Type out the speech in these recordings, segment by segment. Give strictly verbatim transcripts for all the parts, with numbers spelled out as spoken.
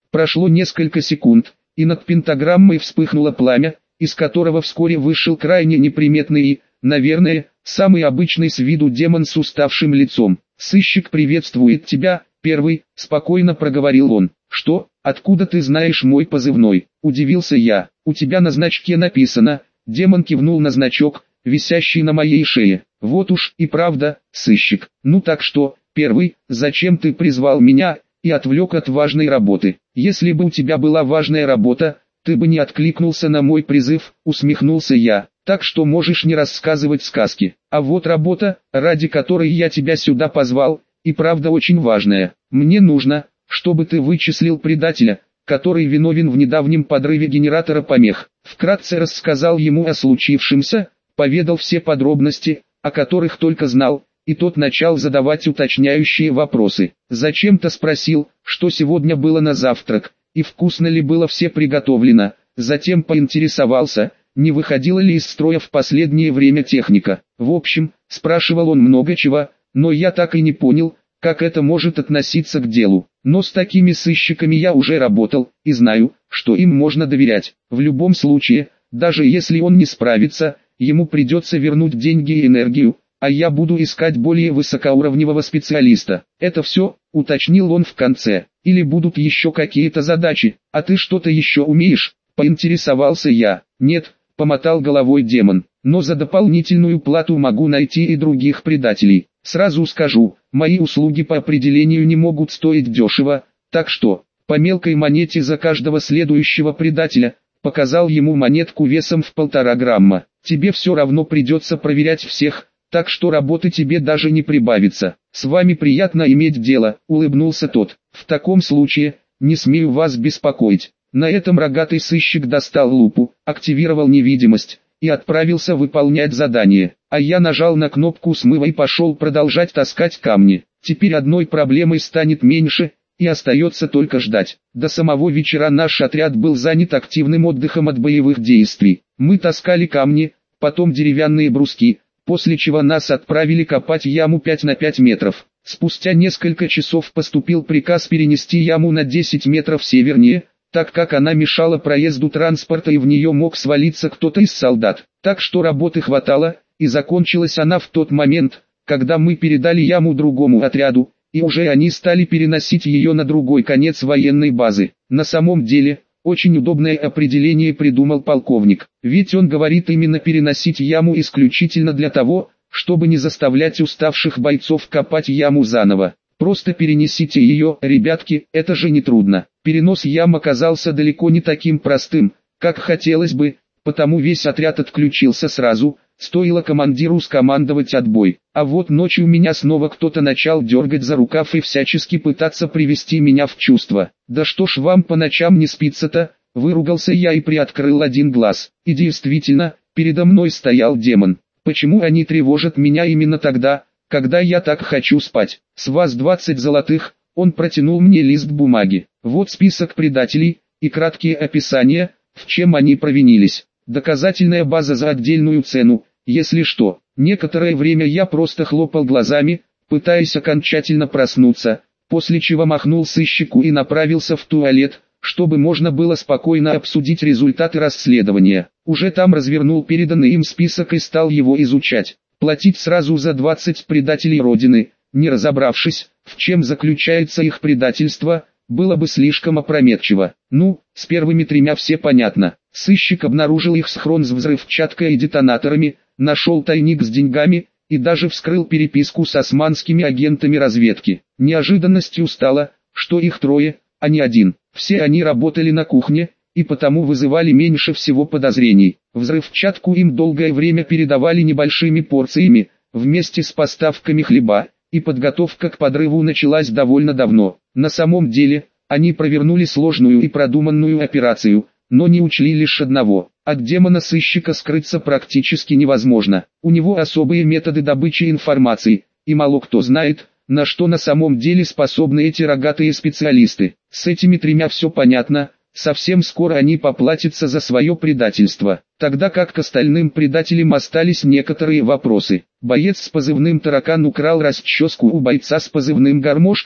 Прошло несколько секунд, и над пентаграммой вспыхнуло пламя, из которого вскоре вышел крайне неприметный и, наверное, самый обычный с виду демон с уставшим лицом. «Сыщик приветствует тебя, первый», — спокойно проговорил он. «Что, откуда ты знаешь мой позывной?» — удивился я. «У тебя на значке написано». Демон кивнул на значок, висящий на моей шее. «Вот уж и правда, сыщик. Ну так что, первый, зачем ты призвал меня и отвлек от важной работы? Если бы у тебя была важная работа, ты бы не откликнулся на мой призыв», — усмехнулся я. «Так что можешь не рассказывать сказки. А вот работа, ради которой я тебя сюда позвал, и правда очень важная. Мне нужно, чтобы ты вычислил предателя, который виновен в недавнем подрыве генератора помех». Вкратце рассказал ему о случившемся, поведал все подробности, о которых только знал, и тот начал задавать уточняющие вопросы. Зачем-то спросил, что сегодня было на завтрак, и вкусно ли было все приготовлено. Затем поинтересовался, не выходила ли из строя в последнее время техника. В общем, спрашивал он много чего, но я так и не понял, как это может относиться к делу. Но с такими сыщиками я уже работал, и знаю, что им можно доверять. В любом случае, даже если он не справится, ему придется вернуть деньги и энергию, а я буду искать более высокоуровневого специалиста. Это все, уточнил он в конце. Или будут еще какие-то задачи, а ты что-то еще умеешь? Поинтересовался я. Нет, помотал головой демон, но за дополнительную плату могу найти и других предателей. Сразу скажу, мои услуги по определению не могут стоить дешево, так что, по мелкой монете за каждого следующего предателя, показал ему монетку весом в полтора грамма. Тебе все равно придется проверять всех, так что работы тебе даже не прибавится. С вами приятно иметь дело, улыбнулся тот. В таком случае, не смею вас беспокоить. На этом рогатый сыщик достал лупу, активировал невидимость и отправился выполнять задание. А я нажал на кнопку смыва и пошел продолжать таскать камни. Теперь одной проблемой станет меньше, и остается только ждать. До самого вечера наш отряд был занят активным отдыхом от боевых действий. Мы таскали камни, потом деревянные бруски, после чего нас отправили копать яму пять на пять метров. Спустя несколько часов поступил приказ перенести яму на десять метров севернее, так как она мешала проезду транспорта и в нее мог свалиться кто-то из солдат. Так что работы хватало, и закончилась она в тот момент, когда мы передали яму другому отряду, и уже они стали переносить ее на другой конец военной базы. На самом деле, очень удобное определение придумал полковник, ведь он говорит именно переносить яму исключительно для того, чтобы не заставлять уставших бойцов копать яму заново. Просто перенесите ее, ребятки, это же не трудно. Перенос ям оказался далеко не таким простым, как хотелось бы, потому весь отряд отключился сразу, стоило командиру скомандовать отбой. А вот ночью меня снова кто-то начал дергать за рукав и всячески пытаться привести меня в чувство. «Да что ж вам по ночам не спится-то?» — выругался я и приоткрыл один глаз. И действительно, передо мной стоял демон. Почему они тревожат меня именно тогда, когда я так хочу спать? С вас двадцать золотых. Он протянул мне лист бумаги. Вот список предателей и краткие описания, в чем они провинились. Доказательная база за отдельную цену, если что. Некоторое время я просто хлопал глазами, пытаясь окончательно проснуться, после чего махнул сыщику и направился в туалет, чтобы можно было спокойно обсудить результаты расследования. Уже там развернул переданный им список и стал его изучать. Платить сразу за двадцать предателей Родины, не разобравшись, в чем заключается их предательство, было бы слишком опрометчиво. Ну, с первыми тремя все понятно. Сыщик обнаружил их схрон с взрывчаткой и детонаторами, нашел тайник с деньгами, и даже вскрыл переписку с османскими агентами разведки. Неожиданностью стало, что их трое, а не один. Все они работали на кухне, и потому вызывали меньше всего подозрений. Взрывчатку им долгое время передавали небольшими порциями, вместе с поставками хлеба, и подготовка к подрыву началась довольно давно. На самом деле, они провернули сложную и продуманную операцию, но не учли лишь одного. От демона-сыщика скрыться практически невозможно. У него особые методы добычи информации, и мало кто знает, на что на самом деле способны эти рогатые специалисты. С этими тремя все понятно, совсем скоро они поплатятся за свое предательство. Тогда как к остальным предателям остались некоторые вопросы. Боец с позывным «Таракан» украл расческу у бойца с позывным «Гармошка»,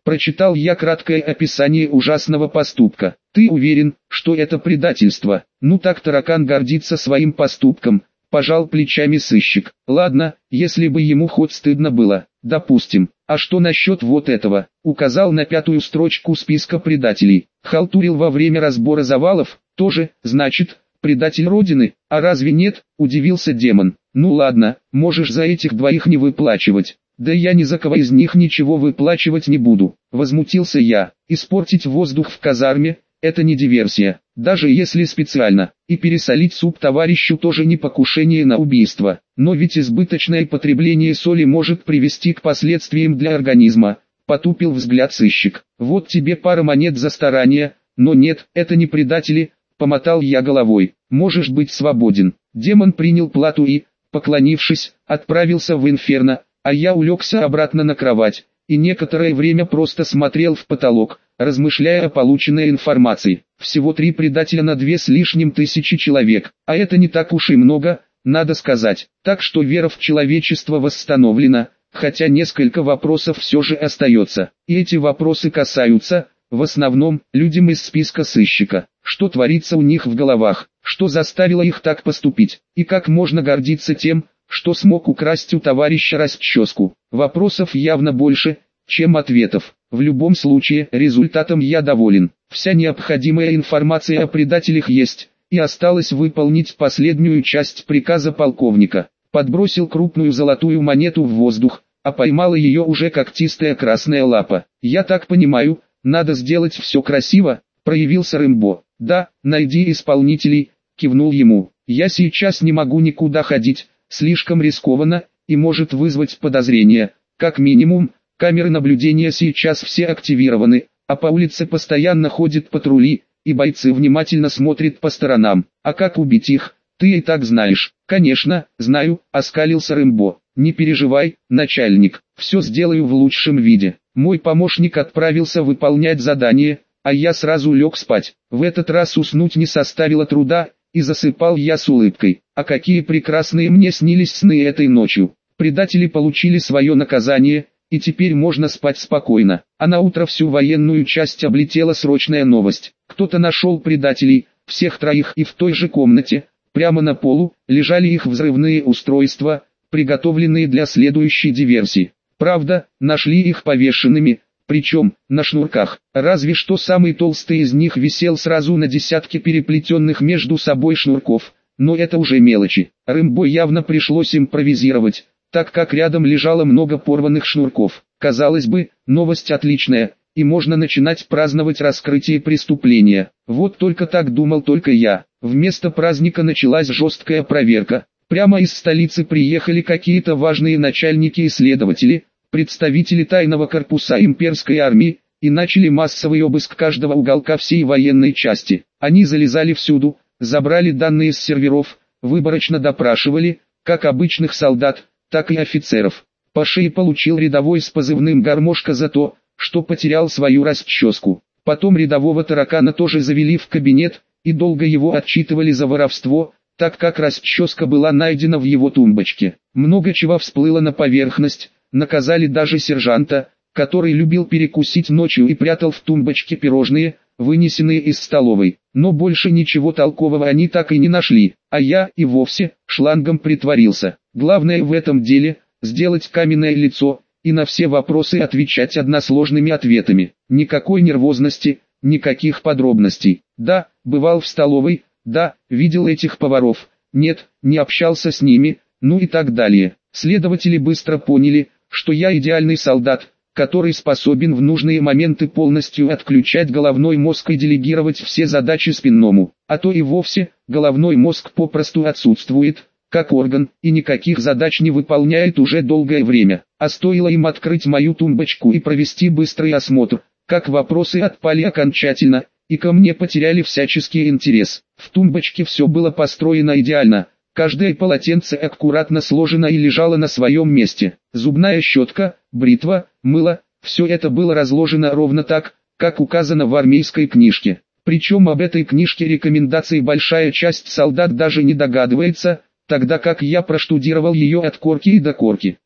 Прочитал я краткое описание ужасного поступка. Ты уверен, что это предательство? Ну так таракан гордится своим поступком, пожал плечами сыщик. Ладно, если бы ему хоть стыдно было, допустим. А что насчет вот этого? Указал на пятую строчку списка предателей. Халтурил во время разбора завалов, тоже, значит, предатель Родины, а разве нет? Удивился демон. Ну ладно, можешь за этих двоих не выплачивать. Да я ни за кого из них ничего выплачивать не буду. Возмутился я. Испортить воздух в казарме – это не диверсия, даже если специально. И пересолить суп товарищу тоже не покушение на убийство. Но ведь избыточное потребление соли может привести к последствиям для организма. Потупил взгляд сыщик. Вот тебе пара монет за старание, но нет, это не предатели. Помотал я головой. Можешь быть свободен. Демон принял плату и, поклонившись, отправился в инферно, а я улегся обратно на кровать, и некоторое время просто смотрел в потолок, размышляя о полученной информации. Всего три предателя на две с лишним тысячи человек, а это не так уж и много, надо сказать. Так что вера в человечество восстановлена, хотя несколько вопросов все же остается. И эти вопросы касаются, в основном, людям из списка сыщика. Что творится у них в головах, что заставило их так поступить, и как можно гордиться тем, что смог украсть у товарища расческу. Вопросов явно больше, чем ответов. В любом случае, результатом я доволен. Вся необходимая информация о предателях есть, и осталось выполнить последнюю часть приказа полковника. Подбросил крупную золотую монету в воздух, а поймала ее уже когтистая красная лапа. Я так понимаю, надо сделать все красиво, проявился Рэмбо. Да, найди исполнителей, кивнул ему. Я сейчас не могу никуда ходить. Слишком рискованно, и может вызвать подозрения. Как минимум, камеры наблюдения сейчас все активированы, а по улице постоянно ходят патрули, и бойцы внимательно смотрят по сторонам. А как убить их, ты и так знаешь. Конечно, знаю, оскалился Рэмбо. Не переживай, начальник, все сделаю в лучшем виде. Мой помощник отправился выполнять задание, а я сразу лег спать. В этот раз уснуть не составило труда, и засыпал я с улыбкой. А какие прекрасные мне снились сны этой ночью. Предатели получили свое наказание, и теперь можно спать спокойно. А на утро всю военную часть облетела срочная новость. Кто-то нашел предателей, всех троих, и в той же комнате, прямо на полу, лежали их взрывные устройства, приготовленные для следующей диверсии. Правда, нашли их повешенными, причем на шнурках. Разве что самый толстый из них висел сразу на десятке переплетенных между собой шнурков, но это уже мелочи. Рэмбо явно пришлось импровизировать, так как рядом лежало много порванных шнурков. Казалось бы, новость отличная, и можно начинать праздновать раскрытие преступления. Вот только так думал только я. Вместо праздника началась жесткая проверка. Прямо из столицы приехали какие-то важные начальники и следователи, представители тайного корпуса имперской армии, и начали массовый обыск каждого уголка всей военной части. Они залезали всюду, забрали данные с серверов, выборочно допрашивали, как обычных солдат, так и офицеров. По шее получил рядовой с позывным «Гармошка» за то, что потерял свою расческу. Потом рядового таракана тоже завели в кабинет, и долго его отчитывали за воровство, так как расческа была найдена в его тумбочке. Много чего всплыло на поверхность. Наказали даже сержанта, который любил перекусить ночью и прятал в тумбочке пирожные, вынесенные из столовой. Но больше ничего толкового они так и не нашли, а я и вовсе шлангом притворился. Главное в этом деле – сделать каменное лицо и на все вопросы отвечать односложными ответами. Никакой нервозности, никаких подробностей. Да, бывал в столовой, да, видел этих поваров, нет, не общался с ними, ну и так далее. Следователи быстро поняли, что я идеальный солдат, который способен в нужные моменты полностью отключать головной мозг и делегировать все задачи спинному, а то и вовсе, головной мозг попросту отсутствует, как орган, и никаких задач не выполняет уже долгое время. А стоило им открыть мою тумбочку и провести быстрый осмотр, как вопросы отпали окончательно, и ко мне потеряли всяческий интерес. В тумбочке все было построено идеально. Каждое полотенце аккуратно сложено и лежало на своем месте. Зубная щетка, бритва, мыло – все это было разложено ровно так, как указано в армейской книжке. Причем об этой книжке рекомендаций большая часть солдат даже не догадывается, тогда как я проштудировал ее от корки и до корки.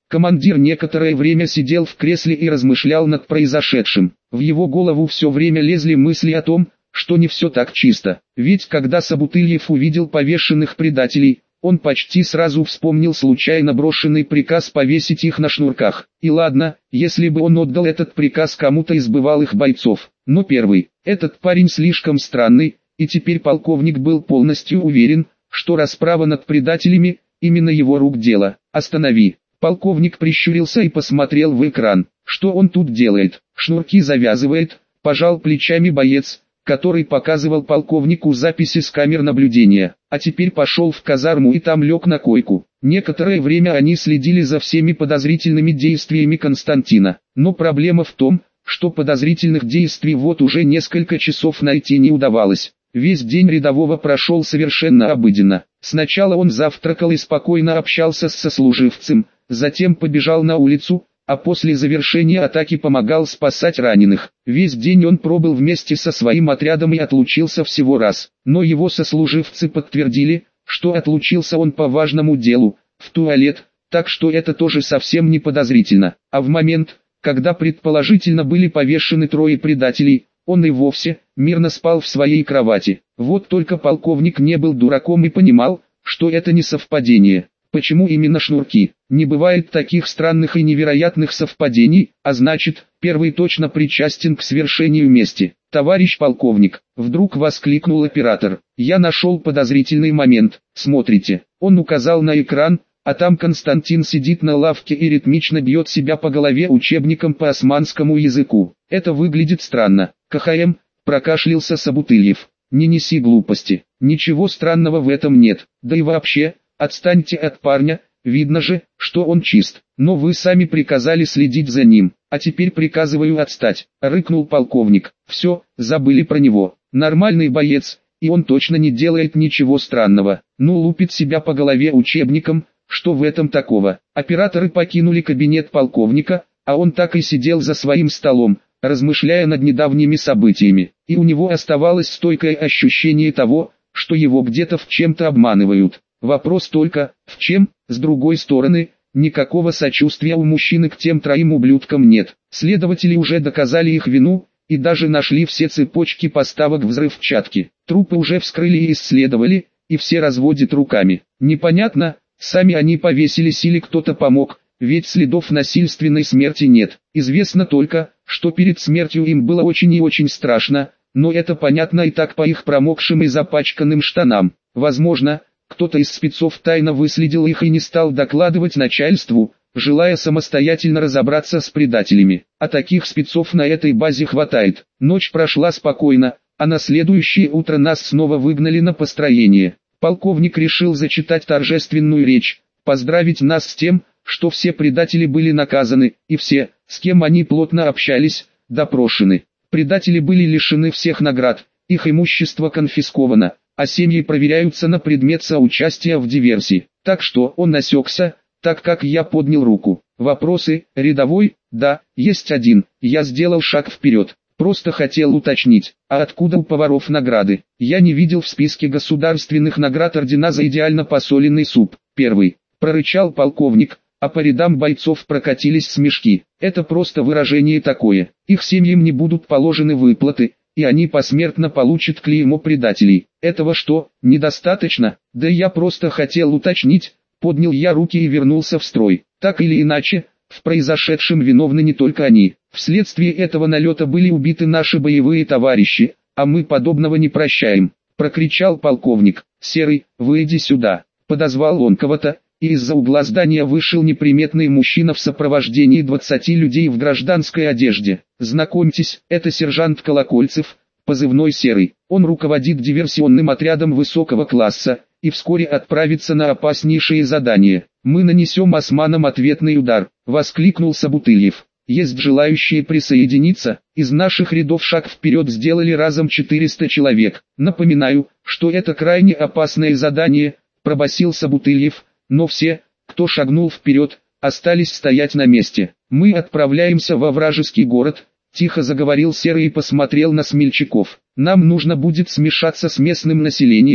Командир некоторое время сидел в кресле и размышлял над произошедшим. В его голову все время лезли мысли о том, что не все так чисто. Ведь когда Собутыльев увидел повешенных предателей, он почти сразу вспомнил случайно брошенный приказ повесить их на шнурках. И ладно, если бы он отдал этот приказ кому-то из бывалых бойцов. Но первый, этот парень слишком странный, и теперь полковник был полностью уверен, что расправа над предателями – именно его рук дело. «Останови!» Полковник прищурился и посмотрел в экран. Что он тут делает? Шнурки завязывает, пожал плечами боец, который показывал полковнику записи с камер наблюдения, а теперь пошел в казарму и там лег на койку. Некоторое время они следили за всеми подозрительными действиями Константина, но проблема в том, что подозрительных действий вот уже несколько часов найти не удавалось. Весь день рядового прошел совершенно обыденно. Сначала он завтракал и спокойно общался с сослуживцем, затем побежал на улицу, а после завершения атаки помогал спасать раненых. Весь день он пробыл вместе со своим отрядом и отлучился всего раз. Но его сослуживцы подтвердили, что отлучился он по важному делу, в туалет, так что это тоже совсем не подозрительно. А в момент, когда предположительно были повешены трое предателей, он и вовсе мирно спал в своей кровати. Вот только полковник не был дураком и понимал, что это не совпадение. Почему именно шнурки? Не бывает таких странных и невероятных совпадений, а значит, первый точно причастен к свершению мести. «Товарищ полковник», — вдруг воскликнул оператор, — «я нашел подозрительный момент, смотрите». Он указал на экран, а там Константин сидит на лавке и ритмично бьет себя по голове учебником по османскому языку. Это выглядит странно. «КХМ», — прокашлялся Собутыльев, — «не неси глупости, ничего странного в этом нет, да и вообще, отстаньте от парня, видно же, что он чист, но вы сами приказали следить за ним, а теперь приказываю отстать», — рыкнул полковник. «Все, забыли про него, нормальный боец, и он точно не делает ничего странного, ну лупит себя по голове учебником, что в этом такого?» Операторы покинули кабинет полковника, а он так и сидел за своим столом, размышляя над недавними событиями, и у него оставалось стойкое ощущение того, что его где-то в чем-то обманывают. Вопрос только, в чем? С другой стороны, никакого сочувствия у мужчины к тем троим ублюдкам нет. Следователи уже доказали их вину, и даже нашли все цепочки поставок взрывчатки. Трупы уже вскрыли и исследовали, и все разводят руками. Непонятно, сами они повесились или кто-то помог, ведь следов насильственной смерти нет. Известно только, что перед смертью им было очень и очень страшно, но это понятно и так по их промокшим и запачканным штанам. Возможно, кто-то из спецов тайно выследил их и не стал докладывать начальству, желая самостоятельно разобраться с предателями. А таких спецов на этой базе хватает. Ночь прошла спокойно, а на следующее утро нас снова выгнали на построение. Полковник решил зачитать торжественную речь, поздравить нас с тем, что все предатели были наказаны, и все, с кем они плотно общались, допрошены. Предатели были лишены всех наград, их имущество конфисковано, а семьи проверяются на предмет соучастия в диверсии. Так что он осекся, так как я поднял руку. Вопросы, рядовой? Да, есть один. Я сделал шаг вперед. Просто хотел уточнить, а откуда у поваров награды? Я не видел в списке государственных наград ордена за идеально посоленный суп. Первый. Прорычал полковник, а по рядам бойцов прокатились смешки. Это просто выражение такое. Их семьям не будут положены выплаты, и они посмертно получат клеймо предателей. Этого что, недостаточно? Да я просто хотел уточнить. Поднял я руки и вернулся в строй. Так или иначе, в произошедшем виновны не только они. Вследствие этого налета были убиты наши боевые товарищи, а мы подобного не прощаем. Прокричал полковник. «Серый, выйди сюда». Подозвал он кого-то, и из-за угла здания вышел неприметный мужчина в сопровождении двадцати людей в гражданской одежде. «Знакомьтесь, это сержант Колокольцев, позывной Серый. Он руководит диверсионным отрядом высокого класса, и вскоре отправится на опаснейшие задания. Мы нанесем османам ответный удар», — воскликнул Собутыльев. «Есть желающие присоединиться?» Из наших рядов шаг вперед сделали разом четыреста человек. «Напоминаю, что это крайне опасное задание», — пробасил Собутыльев, но все, кто шагнул вперед, остались стоять на месте. «Мы отправляемся во вражеский город», — тихо заговорил Серый и посмотрел на смельчаков. «Нам нужно будет смешаться с местным населением,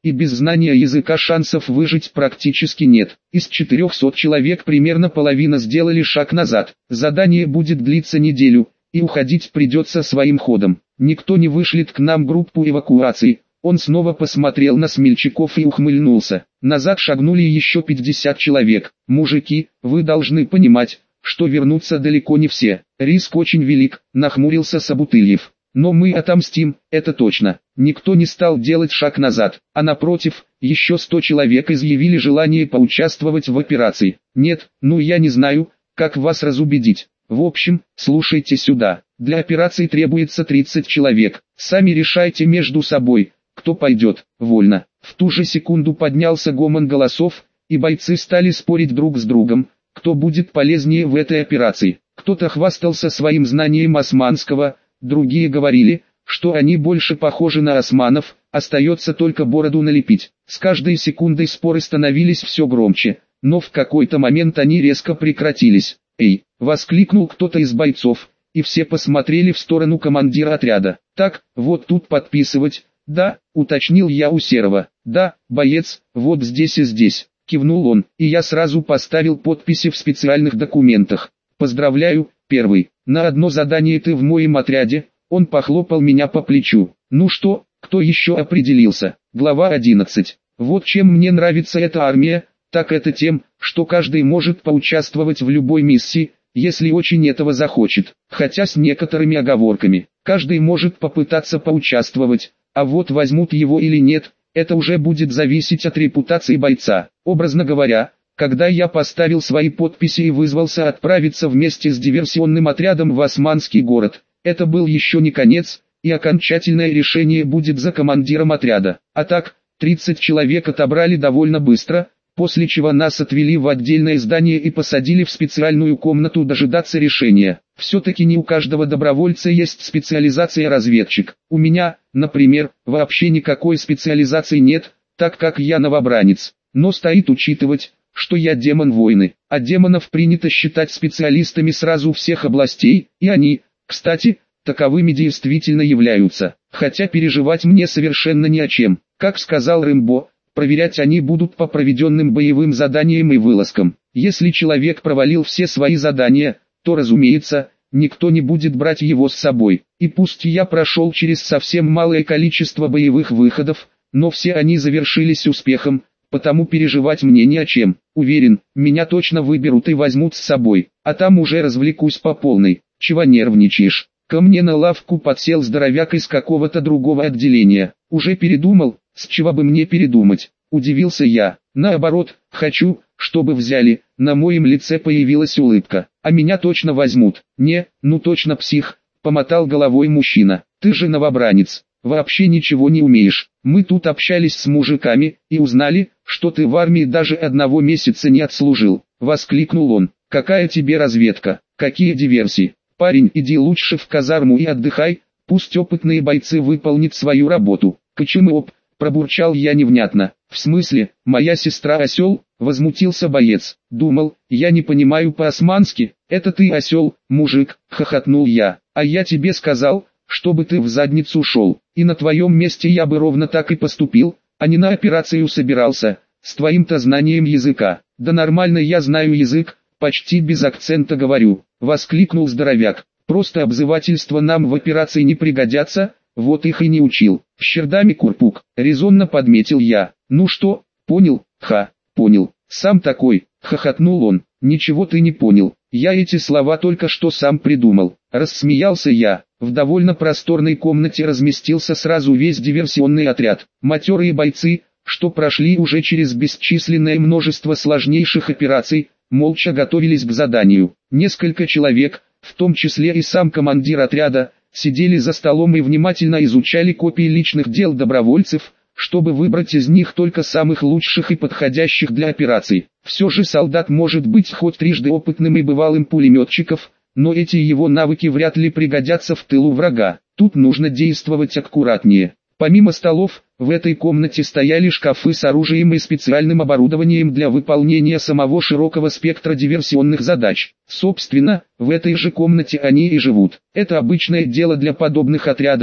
и без знания языка шансов выжить практически нет. Из четырехсот человек примерно половина сделали шаг назад. Задание будет длиться неделю, и уходить придется своим ходом. Никто не вышлет к нам группу эвакуации. Он снова посмотрел на смельчаков и ухмыльнулся. Назад шагнули еще пятьдесят человек. Мужики, вы должны понимать, что вернутся далеко не все. Риск очень велик, нахмурился Собутыльев. Но мы отомстим, это точно. Никто не стал делать шаг назад, а напротив, еще сто человек изъявили желание поучаствовать в операции. Нет, ну я не знаю, как вас разубедить. В общем, слушайте сюда. Для операции требуется тридцать человек. Сами решайте между собой, кто пойдет. Вольно. В ту же секунду поднялся гомон голосов, и бойцы стали спорить друг с другом, кто будет полезнее в этой операции. Кто-то хвастался своим знанием османского, другие говорили, что они больше похожи на османов, остается только бороду налепить. С каждой секундой споры становились все громче, но в какой-то момент они резко прекратились. «Эй!» — воскликнул кто-то из бойцов, и все посмотрели в сторону командира отряда. «Так, вот тут подписывать». «Да», — уточнил я у Серого. «Да, боец, вот здесь и здесь», — кивнул он, и я сразу поставил подписи в специальных документах. «Поздравляю, первый, на одно задание ты в моем отряде», — он похлопал меня по плечу. «Ну что, кто еще определился?» Глава одиннадцать. «Вот чем мне нравится эта армия, так это тем, что каждый может поучаствовать в любой миссии, если очень этого захочет, хотя с некоторыми оговорками. Каждый может попытаться поучаствовать, а вот возьмут его или нет, это уже будет зависеть от репутации бойца. Образно говоря, когда я поставил свои подписи и вызвался отправиться вместе с диверсионным отрядом в Османский город, это был еще не конец, и окончательное решение будет за командиром отряда. А так, тридцать человек отобрали довольно быстро, после чего нас отвели в отдельное здание и посадили в специальную комнату дожидаться решения. Все-таки не у каждого добровольца есть специализация разведчик. У меня, например, вообще никакой специализации нет, так как я новобранец. Но стоит учитывать, что я демон войны, а демонов принято считать специалистами сразу всех областей, и они, кстати, таковыми действительно являются. Хотя переживать мне совершенно не о чем. Как сказал Рэмбо, проверять они будут по проведенным боевым заданиям и вылазкам. Если человек провалил все свои задания, то, разумеется, никто не будет брать его с собой. И пусть я прошел через совсем малое количество боевых выходов, но все они завершились успехом, потому переживать мне не о чем. Уверен, меня точно выберут и возьмут с собой, а там уже развлекусь по полной. Чего нервничаешь? Ко мне на лавку подсел здоровяк из какого-то другого отделения. Уже передумал? С чего бы мне передумать? Удивился я. Наоборот, хочу, чтобы взяли. На моем лице появилась улыбка. А меня точно возьмут. Не, ну точно псих, помотал головой мужчина. Ты же новобранец, вообще ничего не умеешь. Мы тут общались с мужиками и узнали, что ты в армии даже одного месяца не отслужил. Воскликнул он. Какая тебе разведка? Какие диверсии? Парень, иди лучше в казарму и отдыхай, пусть опытные бойцы выполнят свою работу. Кочемоп, пробурчал я невнятно. В смысле, моя сестра осел? Возмутился боец. Думал, я не понимаю по-османски. Это ты осел, мужик, хохотнул я. А я тебе сказал, чтобы ты в задницу шел. И на твоем месте я бы ровно так и поступил, а не на операцию собирался, с твоим-то знанием языка. Да нормально я знаю язык, почти без акцента говорю. Воскликнул здоровяк. Просто обзывательства нам в операции не пригодятся, вот их и не учил. Щердами курпук, резонно подметил я. Ну что, понял? Ха, понял. Сам такой, хохотнул он. Ничего ты не понял. Я эти слова только что сам придумал. Рассмеялся я. В довольно просторной комнате разместился сразу весь диверсионный отряд. Матерые бойцы, что прошли уже через бесчисленное множество сложнейших операций, молча готовились к заданию. Несколько человек, в том числе и сам командир отряда, сидели за столом и внимательно изучали копии личных дел добровольцев, чтобы выбрать из них только самых лучших и подходящих для операций. Все же солдат может быть хоть трижды опытным и бывалым пулеметчиком, но эти его навыки вряд ли пригодятся в тылу врага. Тут нужно действовать аккуратнее. Помимо столов, в этой комнате стояли шкафы с оружием и специальным оборудованием для выполнения самого широкого спектра диверсионных задач. Собственно, в этой же комнате они и живут. Это обычное дело для подобных отрядов,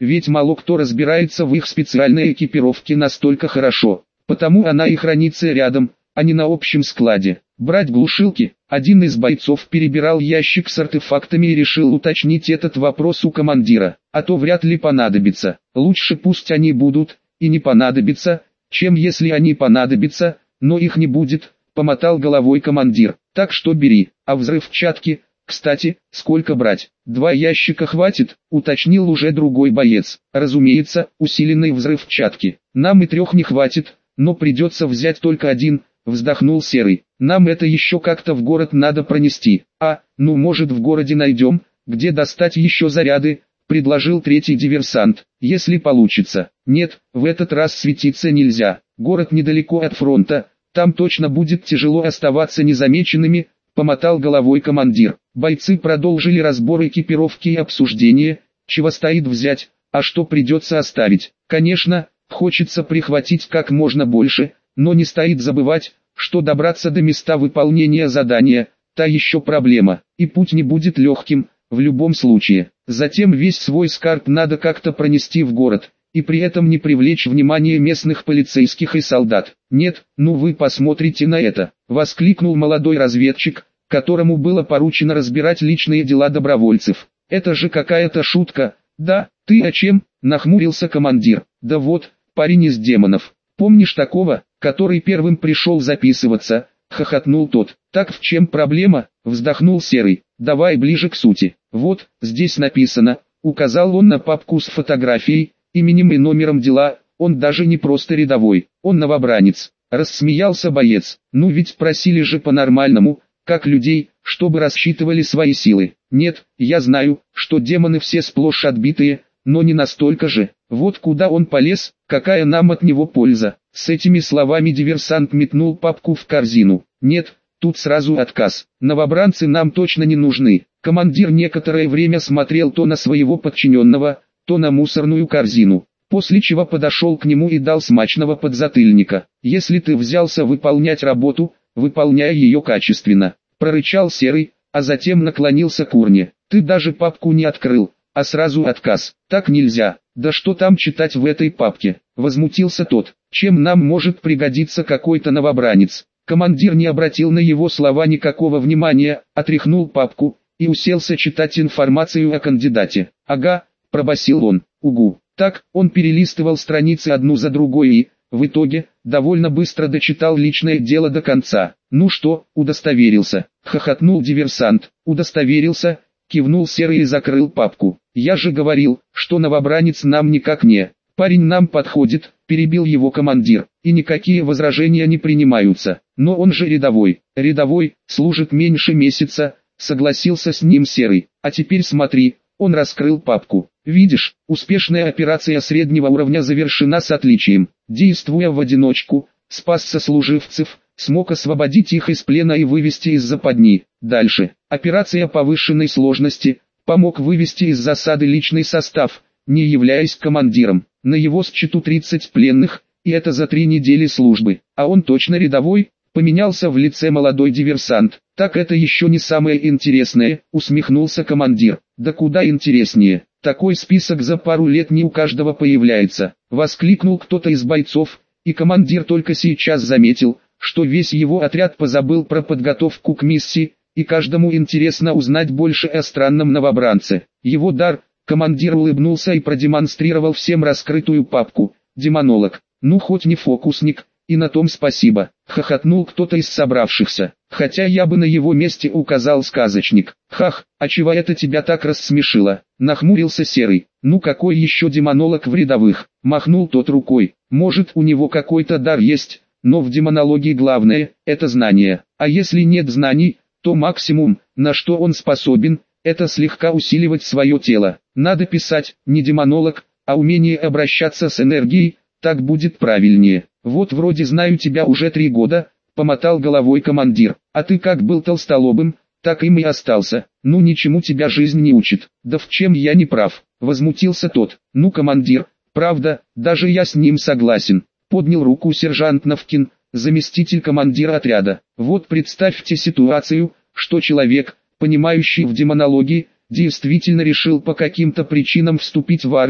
ведь мало кто разбирается в их специальной экипировке настолько хорошо, потому она и хранится рядом, а не на общем складе. Брать глушилки? Один из бойцов перебирал ящик с артефактами и решил уточнить этот вопрос у командира, а то вряд ли понадобится. Лучше пусть они будут, и не понадобится, чем если они понадобятся, но их не будет, помотал головой командир. Так что бери, а взрывчатки, кстати, сколько брать? Два ящика хватит, уточнил уже другой боец. Разумеется, усиленной взрывчатки. Нам и трех не хватит, но придется взять только один, вздохнул Серый. Нам это еще как-то в город надо пронести. А, ну может в городе найдем, где достать еще заряды, предложил третий диверсант. Если получится. Нет, в этот раз светиться нельзя. Город недалеко от фронта, там точно будет тяжело оставаться незамеченными, помотал головой командир. Бойцы продолжили разбор экипировки и обсуждение, чего стоит взять, а что придется оставить. Конечно, хочется прихватить как можно больше, но не стоит забывать, что добраться до места выполнения задания – та еще проблема, и путь не будет легким, в любом случае. Затем весь свой скарб надо как-то пронести в город, и при этом не привлечь внимание местных полицейских и солдат. «Нет, ну вы посмотрите на это!» – воскликнул молодой разведчик, которому было поручено разбирать личные дела добровольцев. «Это же какая-то шутка!» «Да, ты о чем?» – нахмурился командир. «Да вот, парень из демонов. Помнишь такого, который первым пришел записываться?» – хохотнул тот. «Так в чем проблема?» – вздохнул Серый. «Давай ближе к сути. Вот, здесь написано», – указал он на папку с фотографией, именем и номером дела. «Он даже не просто рядовой, он новобранец», – рассмеялся боец. «Ну ведь просили же по-нормальному, как людей, чтобы рассчитывали свои силы. Нет, я знаю, что демоны все сплошь отбитые, но не настолько же. Вот куда он полез, какая нам от него польза». С этими словами диверсант метнул папку в корзину. «Нет, тут сразу отказ. Новобранцы нам точно не нужны». Командир некоторое время смотрел то на своего подчиненного, то на мусорную корзину, после чего подошел к нему и дал смачного подзатыльника. «Если ты взялся выполнять работу, выполняй ее качественно», — прорычал Серый, а затем наклонился к урне. «Ты даже папку не открыл, а сразу отказ. Так нельзя. Да что там читать в этой папке?» — возмутился тот. «Чем нам может пригодиться какой-то новобранец?» Командир не обратил на его слова никакого внимания, отряхнул папку и уселся читать информацию о кандидате. «Ага», — пробасил он. «Угу». Так, он перелистывал страницы одну за другой и, в итоге, довольно быстро дочитал личное дело до конца. «Ну что, удостоверился?» — хохотнул диверсант. «Удостоверился», — кивнул Серый и закрыл папку. «Я же говорил, что новобранец нам никак не. Парень нам подходит», — перебил его командир, «и никакие возражения не принимаются. Но он же рядовой». «Рядовой, служит меньше месяца», — согласился с ним Серый. «А теперь смотри». Он раскрыл папку. «Видишь, успешная операция среднего уровня завершена с отличием. Действуя в одиночку, спас сослуживцев, смог освободить их из плена и вывести из западни. Дальше. Операция повышенной сложности, помог вывести из засады личный состав, не являясь командиром. На его счету тридцать пленных, и это за три недели службы. А он точно рядовой?» Поменялся в лице молодой диверсант. «Так это еще не самое интересное», — усмехнулся командир. «Да куда интереснее. Такой список за пару лет не у каждого появляется», — воскликнул кто-то из бойцов, и командир только сейчас заметил, что весь его отряд позабыл про подготовку к миссии, и каждому интересно узнать больше о странном новобранце. Его дар, командир улыбнулся и продемонстрировал всем раскрытую папку. «Демонолог, ну хоть не фокусник, и на том спасибо», — хохотнул кто-то из собравшихся. «Хотя я бы на его месте указал сказочник». «Хах, а чего это тебя так рассмешило?» — нахмурился Серый. «Ну какой еще демонолог в рядовых?» — махнул тот рукой. «Может, у него какой-то дар есть, но в демонологии главное — это знание. А если нет знаний, то максимум, на что он способен, это слегка усиливать свое тело. Надо писать, не демонолог, а умение обращаться с энергией, так будет правильнее». «Вот вроде знаю тебя уже три года», — помотал головой командир. «А ты как был толстолобым, так им и остался. Ну ничему тебя жизнь не учит». «Да в чем я не прав?» — возмутился тот. «Ну командир, правда, даже я с ним согласен», — поднял руку сержант Навкин, заместитель командира отряда. «Вот представьте ситуацию, что человек, понимающий в демонологии, действительно решил по каким-то причинам вступить в армию,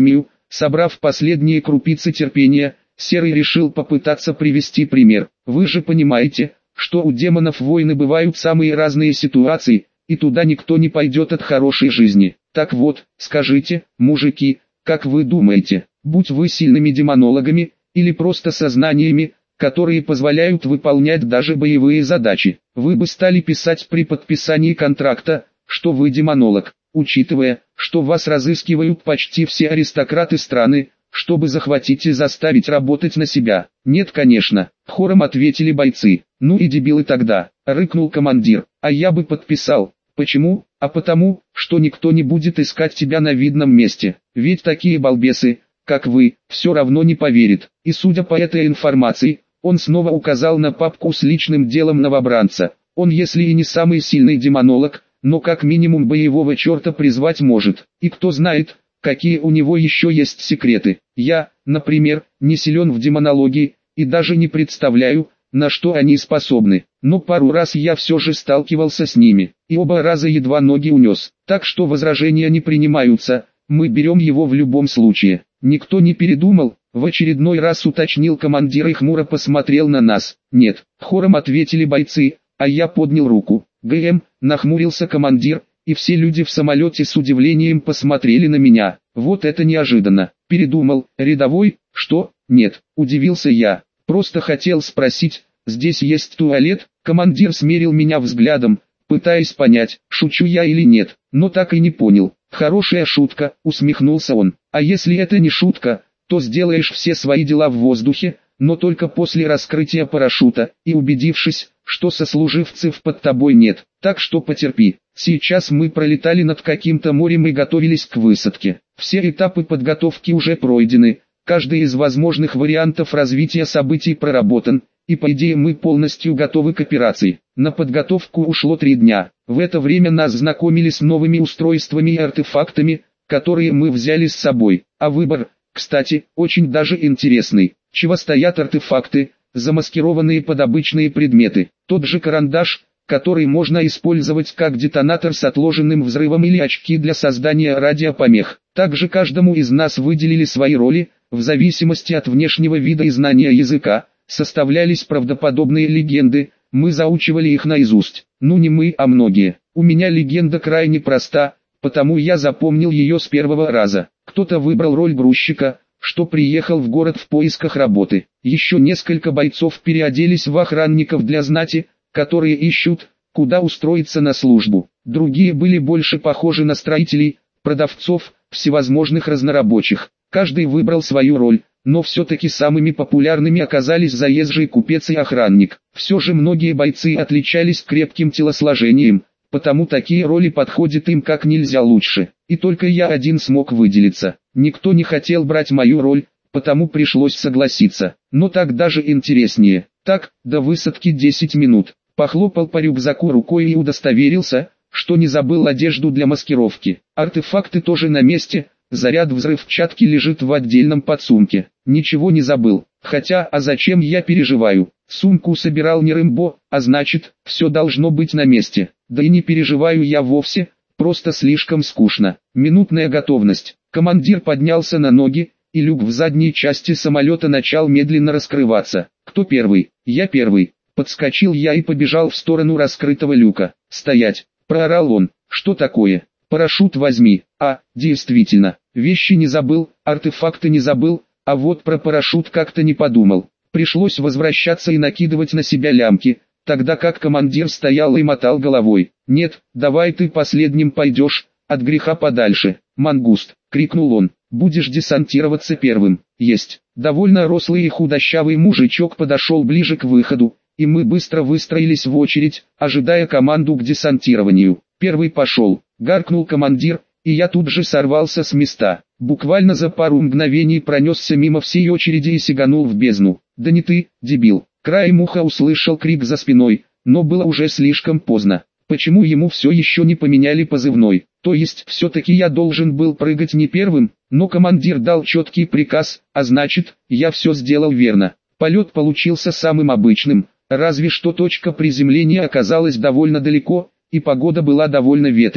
Собрав последние крупицы терпения, Серый решил попытаться привести пример. Вы же понимаете, что у демонов войны бывают самые разные ситуации, и туда никто не пойдет от хорошей жизни. Так вот, скажите, мужики, как вы думаете, будь вы сильными демонологами, или просто сознаниями, которые позволяют выполнять даже боевые задачи, вы бы стали писать при подписании контракта, что вы демонолог, учитывая, что вас разыскивают почти все аристократы страны, чтобы захватить и заставить работать на себя? Нет, конечно, хором ответили бойцы. Ну и дебилы тогда, рыкнул командир, а я бы подписал. Почему? А потому, что никто не будет искать тебя на видном месте, ведь такие балбесы, как вы, все равно не поверят. И судя по этой информации, он снова указал на папку с личным делом новобранца. Он, если и не самый сильный демонолог, но как минимум боевого черта призвать может. И кто знает, какие у него еще есть секреты. Я, например, не силен в демонологии, и даже не представляю, на что они способны. Но пару раз я все же сталкивался с ними, и оба раза едва ноги унес. Так что возражения не принимаются, мы берем его в любом случае. Никто не передумал, в очередной раз уточнил командир и хмуро посмотрел на нас. Нет, хором ответили бойцы, а я поднял руку. ГМ, нахмурился командир, и все люди в самолете с удивлением посмотрели на меня. Вот это неожиданно. Передумал, рядовой, что? Нет, удивился я. Просто хотел спросить, здесь есть туалет? Командир смерил меня взглядом, пытаясь понять, шучу я или нет, но так и не понял. Хорошая шутка, усмехнулся он. А если это не шутка, то сделаешь все свои дела в воздухе, но только после раскрытия парашюта, и убедившись, что сослуживцев под тобой нет. Так что потерпи. Сейчас мы пролетали над каким-то морем и готовились к высадке. Все этапы подготовки уже пройдены, каждый из возможных вариантов развития событий проработан, и по идее мы полностью готовы к операции. На подготовку ушло три дня. В это время нас знакомили с новыми устройствами и артефактами, которые мы взяли с собой. А выбор, кстати, очень даже интересный. Чего стоят артефакты, замаскированные под обычные предметы. Тот же карандаш, который можно использовать как детонатор с отложенным взрывом, или очки для создания радиопомех. Также каждому из нас выделили свои роли, в зависимости от внешнего вида и знания языка, составлялись правдоподобные легенды, мы заучивали их наизусть. Ну не мы, а многие. У меня легенда крайне проста, потому я запомнил ее с первого раза. Кто-то выбрал роль грузчика, что приехал в город в поисках работы. Еще несколько бойцов переоделись в охранников для знати, которые ищут, куда устроиться на службу. Другие были больше похожи на строителей, продавцов, всевозможных разнорабочих. Каждый выбрал свою роль, но все-таки самыми популярными оказались заезжий купец и охранник. Все же многие бойцы отличались крепким телосложением, потому такие роли подходят им как нельзя лучше. И только я один смог выделиться. Никто не хотел брать мою роль, потому пришлось согласиться. Но так даже интереснее. Так, до высадки десять минут. Похлопал по рюкзаку рукой и удостоверился, что не забыл одежду для маскировки. Артефакты тоже на месте, заряд взрывчатки лежит в отдельном подсумке. Ничего не забыл. Хотя, а зачем я переживаю? Сумку собирал не Рэмбо, а значит, все должно быть на месте. Да и не переживаю я вовсе, просто слишком скучно. Минутная готовность. Командир поднялся на ноги, и люк в задней части самолета начал медленно раскрываться. Кто первый? Я первый. Подскочил я и побежал в сторону раскрытого люка. «Стоять!» – проорал он. «Что такое? Парашют возьми». А, действительно, вещи не забыл, артефакты не забыл, а вот про парашют как-то не подумал. Пришлось возвращаться и накидывать на себя лямки, тогда как командир стоял и мотал головой. «Нет, давай ты последним пойдешь, от греха подальше». «Мангуст!» – крикнул он. «Будешь десантироваться первым». «Есть». Довольно рослый и худощавый мужичок подошел ближе к выходу, и мы быстро выстроились в очередь, ожидая команду к десантированию. Первый пошел, гаркнул командир, и я тут же сорвался с места. Буквально за пару мгновений пронесся мимо всей очереди и сиганул в бездну. «Да не ты, дебил!» Краем уха услышал крик за спиной, но было уже слишком поздно. Почему ему все еще не поменяли позывной? То есть, все-таки я должен был прыгать не первым, но командир дал четкий приказ, а значит, я все сделал верно. Полет получился самым обычным, разве что точка приземления оказалась довольно далеко, и погода была довольно ветреной.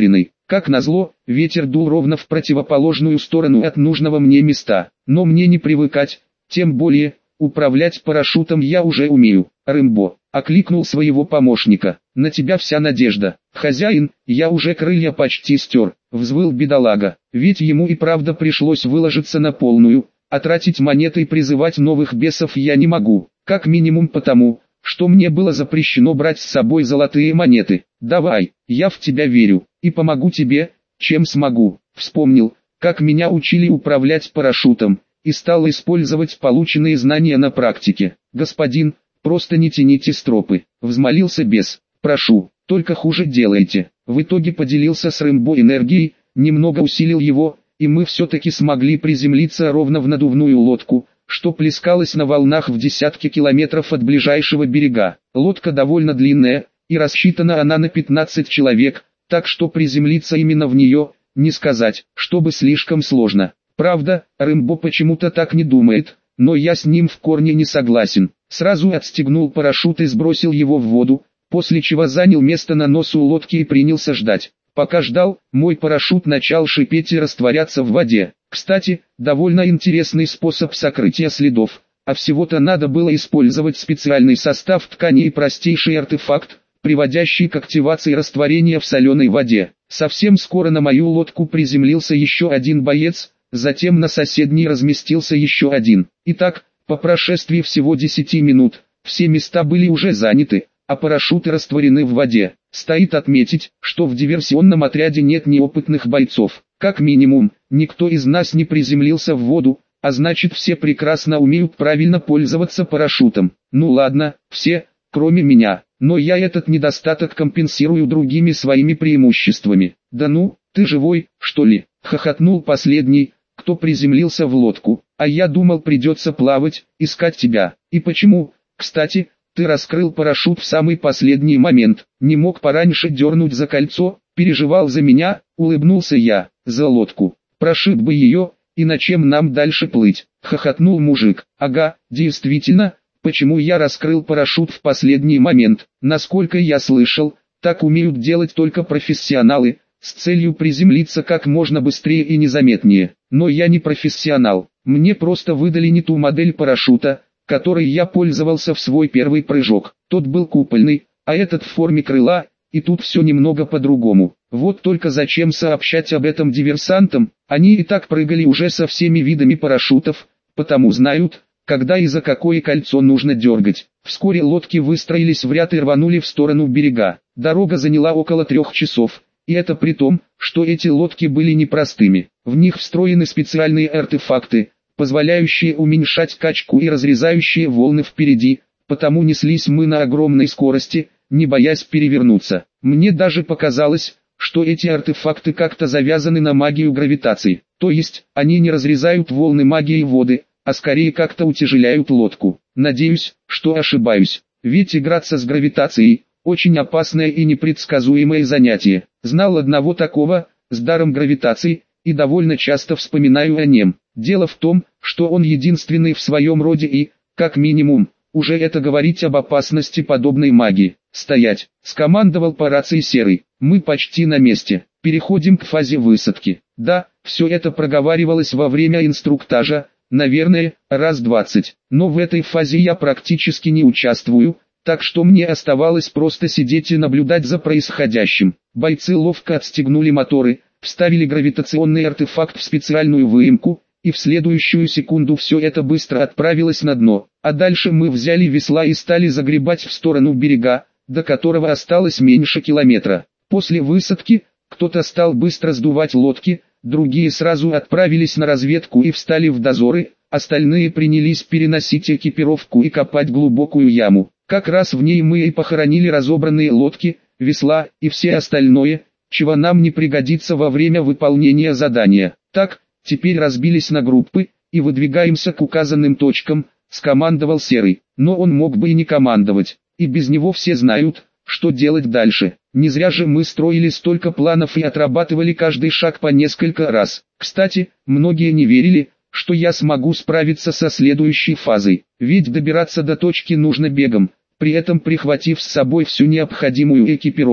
Как назло, ветер дул ровно в противоположную сторону от нужного мне места. Но мне не привыкать, тем более, управлять парашютом я уже умею. Рэмбо окликнул своего помощника. На тебя вся надежда. Хозяин, я уже крылья почти стер, взвыл бедолага. Ведь ему и правда пришлось выложиться на полную, а тратить монеты и призывать новых бесов я не могу. Как минимум потому, что мне было запрещено брать с собой золотые монеты. Давай, я в тебя верю, и помогу тебе, чем смогу. Вспомнил, как меня учили управлять парашютом, и стал использовать полученные знания на практике. Господин, просто не тяните стропы, взмолился бес. Прошу, только хуже делайте. В итоге поделился с Рэмбо энергией, немного усилил его, и мы все-таки смогли приземлиться ровно в надувную лодку, что плескалась на волнах в десятки километров от ближайшего берега. Лодка довольно длинная, и рассчитана она на пятнадцать человек, так что приземлиться именно в нее, не сказать, чтобы слишком сложно. Правда, Рэмбо почему-то так не думает, но я с ним в корне не согласен. Сразу отстегнул парашют и сбросил его в воду, после чего занял место на носу лодки и принялся ждать. Пока ждал, мой парашют начал шипеть и растворяться в воде. Кстати, довольно интересный способ сокрытия следов, а всего-то надо было использовать специальный состав ткани и простейший артефакт, приводящий к активации растворения в соленой воде. Совсем скоро на мою лодку приземлился еще один боец, затем на соседней разместился еще один. Итак, по прошествии всего десяти минут, все места были уже заняты, а парашюты растворены в воде. Стоит отметить, что в диверсионном отряде нет неопытных бойцов. Как минимум, никто из нас не приземлился в воду, а значит все прекрасно умеют правильно пользоваться парашютом. Ну ладно, все, кроме меня, но я этот недостаток компенсирую другими своими преимуществами. Да ну, ты живой, что ли? Хохотнул последний, кто приземлился в лодку. А я думал, придется плавать, искать тебя. И почему, кстати, ты раскрыл парашют в самый последний момент, не мог пораньше дернуть за кольцо, переживал за меня, улыбнулся я, за лодку. Прошиб бы ее, и на чем нам дальше плыть? Хохотнул мужик. Ага, действительно, почему я раскрыл парашют в последний момент? Насколько я слышал, так умеют делать только профессионалы, с целью приземлиться как можно быстрее и незаметнее. Но я не профессионал, мне просто выдали не ту модель парашюта, которой я пользовался в свой первый прыжок. Тот был купольный, а этот в форме крыла, и тут все немного по-другому. Вот только зачем сообщать об этом диверсантам, они и так прыгали уже со всеми видами парашютов, потому знают, когда и за какое кольцо нужно дергать. Вскоре лодки выстроились в ряд и рванули в сторону берега. Дорога заняла около трех часов, и это при том, что эти лодки были непростыми. В них встроены специальные артефакты, позволяющие уменьшать качку и разрезающие волны впереди, потому неслись мы на огромной скорости, не боясь перевернуться. Мне даже показалось, что эти артефакты как-то завязаны на магию гравитации, то есть, они не разрезают волны магии воды, а скорее как-то утяжеляют лодку. Надеюсь, что ошибаюсь, ведь играться с гравитацией – очень опасное и непредсказуемое занятие. Знал одного такого, с даром гравитации, и довольно часто вспоминаю о нем. Дело в том, что он единственный в своем роде и, как минимум, уже это говорить об опасности подобной магии. «Стоять!» – скомандовал по рации Серый. «Мы почти на месте. Переходим к фазе высадки». Да, все это проговаривалось во время инструктажа, наверное, раз двадцать. Но в этой фазе я практически не участвую, так что мне оставалось просто сидеть и наблюдать за происходящим. Бойцы ловко отстегнули моторы, вставили гравитационный артефакт в специальную выемку, и в следующую секунду все это быстро отправилось на дно. А дальше мы взяли весла и стали загребать в сторону берега, до которого осталось меньше километра. После высадки, кто-то стал быстро сдувать лодки, другие сразу отправились на разведку и встали в дозоры, остальные принялись переносить экипировку и копать глубокую яму. Как раз в ней мы и похоронили разобранные лодки, весла и все остальное, чего нам не пригодится во время выполнения задания. Так, теперь разбились на группы и выдвигаемся к указанным точкам, скомандовал Серый. Но он мог бы и не командовать, и без него все знают, что делать дальше. Не зря же мы строили столько планов и отрабатывали каждый шаг по несколько раз. Кстати, многие не верили, что я смогу справиться со следующей фазой, ведь добираться до точки нужно бегом, при этом прихватив с собой всю необходимую экипировку.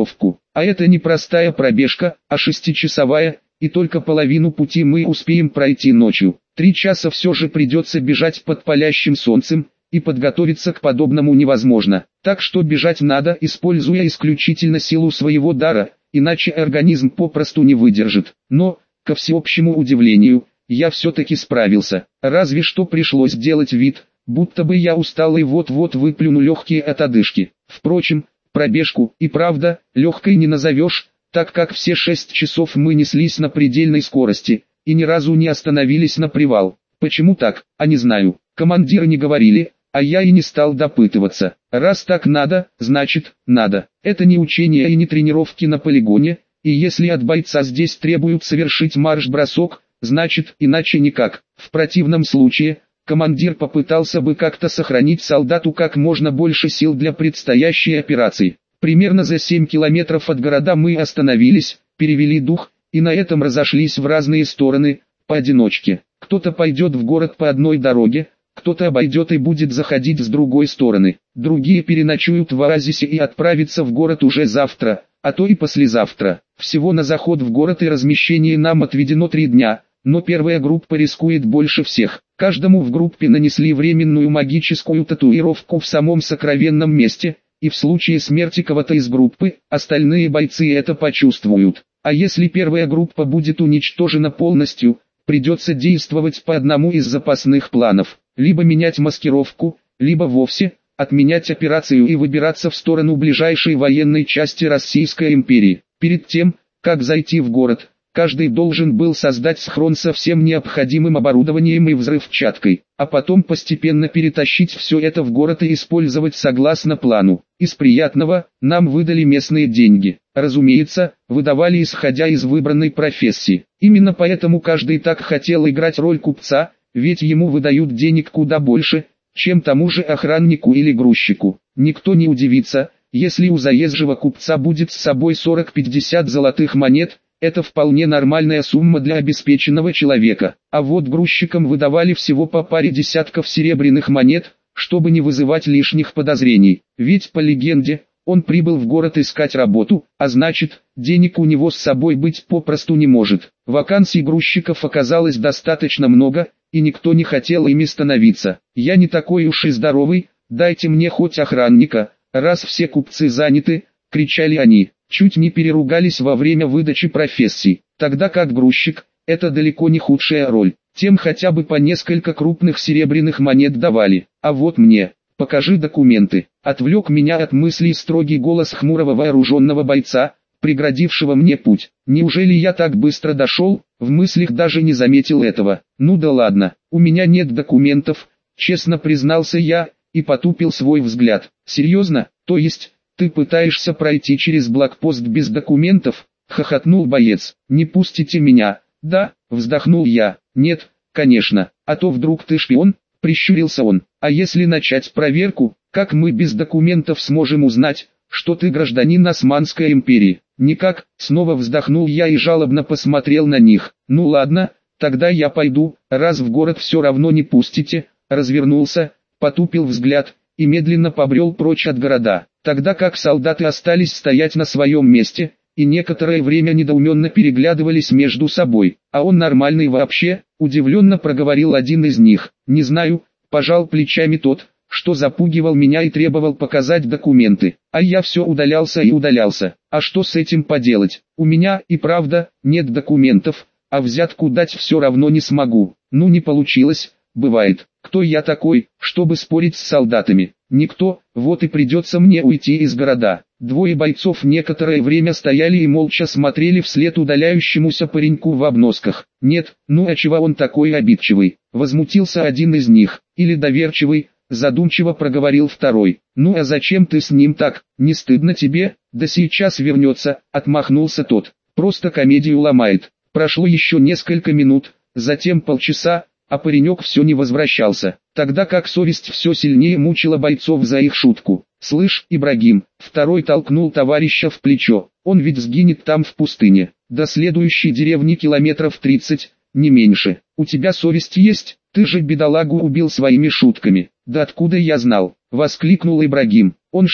А это не простая пробежка, а шестичасовая, и только половину пути мы успеем пройти ночью. Три часа все же придется бежать под палящим солнцем, и подготовиться к подобному невозможно. Так что бежать надо, используя исключительно силу своего дара, иначе организм попросту не выдержит. Но, ко всеобщему удивлению, я все-таки справился. Разве что пришлось делать вид, будто бы я устал и вот-вот выплюну легкие от одышки. Впрочем, пробежку и правда легкой не назовешь, так как все шесть часов мы неслись на предельной скорости, и ни разу не остановились на привал. Почему так, а не знаю. Командиры не говорили, а я и не стал допытываться. Раз так надо, значит, надо. Это не учение и не тренировки на полигоне, и если от бойца здесь требуют совершить марш-бросок, значит, иначе никак. В противном случае, командир попытался бы как-то сохранить солдату как можно больше сил для предстоящей операции. Примерно за семь километров от города мы остановились, перевели дух, и на этом разошлись в разные стороны, поодиночке. Кто-то пойдет в город по одной дороге, кто-то обойдет и будет заходить с другой стороны. Другие переночуют в оазисе и отправятся в город уже завтра, а то и послезавтра. Всего на заход в город и размещение нам отведено три дня, но первая группа рискует больше всех. Каждому в группе нанесли временную магическую татуировку в самом сокровенном месте, и в случае смерти кого-то из группы, остальные бойцы это почувствуют. А если первая группа будет уничтожена полностью, придется действовать по одному из запасных планов. Либо менять маскировку, либо вовсе отменять операцию и выбираться в сторону ближайшей военной части Российской империи. Перед тем, как зайти в город, каждый должен был создать схрон со всем необходимым оборудованием и взрывчаткой, а потом постепенно перетащить все это в город и использовать согласно плану. Из приятного нам выдали местные деньги. Разумеется, выдавали исходя из выбранной профессии. Именно поэтому каждый так хотел играть роль купца, ведь ему выдают денег куда больше, чем тому же охраннику или грузчику. Никто не удивится, если у заезжего купца будет с собой сорок-пятьдесят золотых монет, это вполне нормальная сумма для обеспеченного человека. А вот грузчикам выдавали всего по паре десятков серебряных монет, чтобы не вызывать лишних подозрений. Ведь по легенде, он прибыл в город искать работу, а значит, денег у него с собой быть попросту не может. Вакансий грузчиков оказалось достаточно много, и никто не хотел ими становиться. Я не такой уж и здоровый, дайте мне хоть охранника, раз все купцы заняты, кричали они, чуть не переругались во время выдачи профессий. Тогда как грузчик, это далеко не худшая роль, тем хотя бы по несколько крупных серебряных монет давали. А вот мне, покажи документы, отвлек меня от мыслей строгий голос хмурого вооруженного бойца, преградившего мне путь. Неужели я так быстро дошел, в мыслях даже не заметил этого. Ну да ладно, у меня нет документов, честно признался я, и потупил свой взгляд. Серьезно, то есть, ты пытаешься пройти через блокпост без документов? Хохотнул боец. Не пустите меня. Да, вздохнул я. Нет, конечно, а то вдруг ты шпион, прищурился он. А если начать проверку, как мы без документов сможем узнать, что ты гражданин Османской империи? Никак, снова вздохнул я и жалобно посмотрел на них. Ну ладно, тогда я пойду, раз в город все равно не пустите. Развернулся, потупил взгляд, и медленно побрел прочь от города. Тогда как солдаты остались стоять на своем месте, и некоторое время недоуменно переглядывались между собой. А он нормальный вообще, удивленно проговорил один из них. Не знаю, пожал плечами тот, что запугивал меня и требовал показать документы. А я все удалялся и удалялся. А что с этим поделать? У меня и правда нет документов, а взятку дать все равно не смогу. Ну не получилось, бывает. Кто я такой, чтобы спорить с солдатами? Никто, вот и придется мне уйти из города. Двое бойцов некоторое время стояли и молча смотрели вслед удаляющемуся пареньку в обносках. Нет, ну а чего он такой обидчивый? Возмутился один из них. Или доверчивый? Задумчиво проговорил второй. Ну а зачем ты с ним так? Не стыдно тебе? Да сейчас вернется, отмахнулся тот. Просто комедию ломает. Прошло еще несколько минут, затем полчаса, а паренек все не возвращался. Тогда как совесть все сильнее мучила бойцов за их шутку. «Слышь, Ибрагим», второй толкнул товарища в плечо, «он ведь сгинет там в пустыне. До следующей деревни километров тридцать, не меньше. У тебя совесть есть? Ты же бедолагу убил своими шутками». «Да откуда я знал?» — воскликнул Ибрагим. «Он что,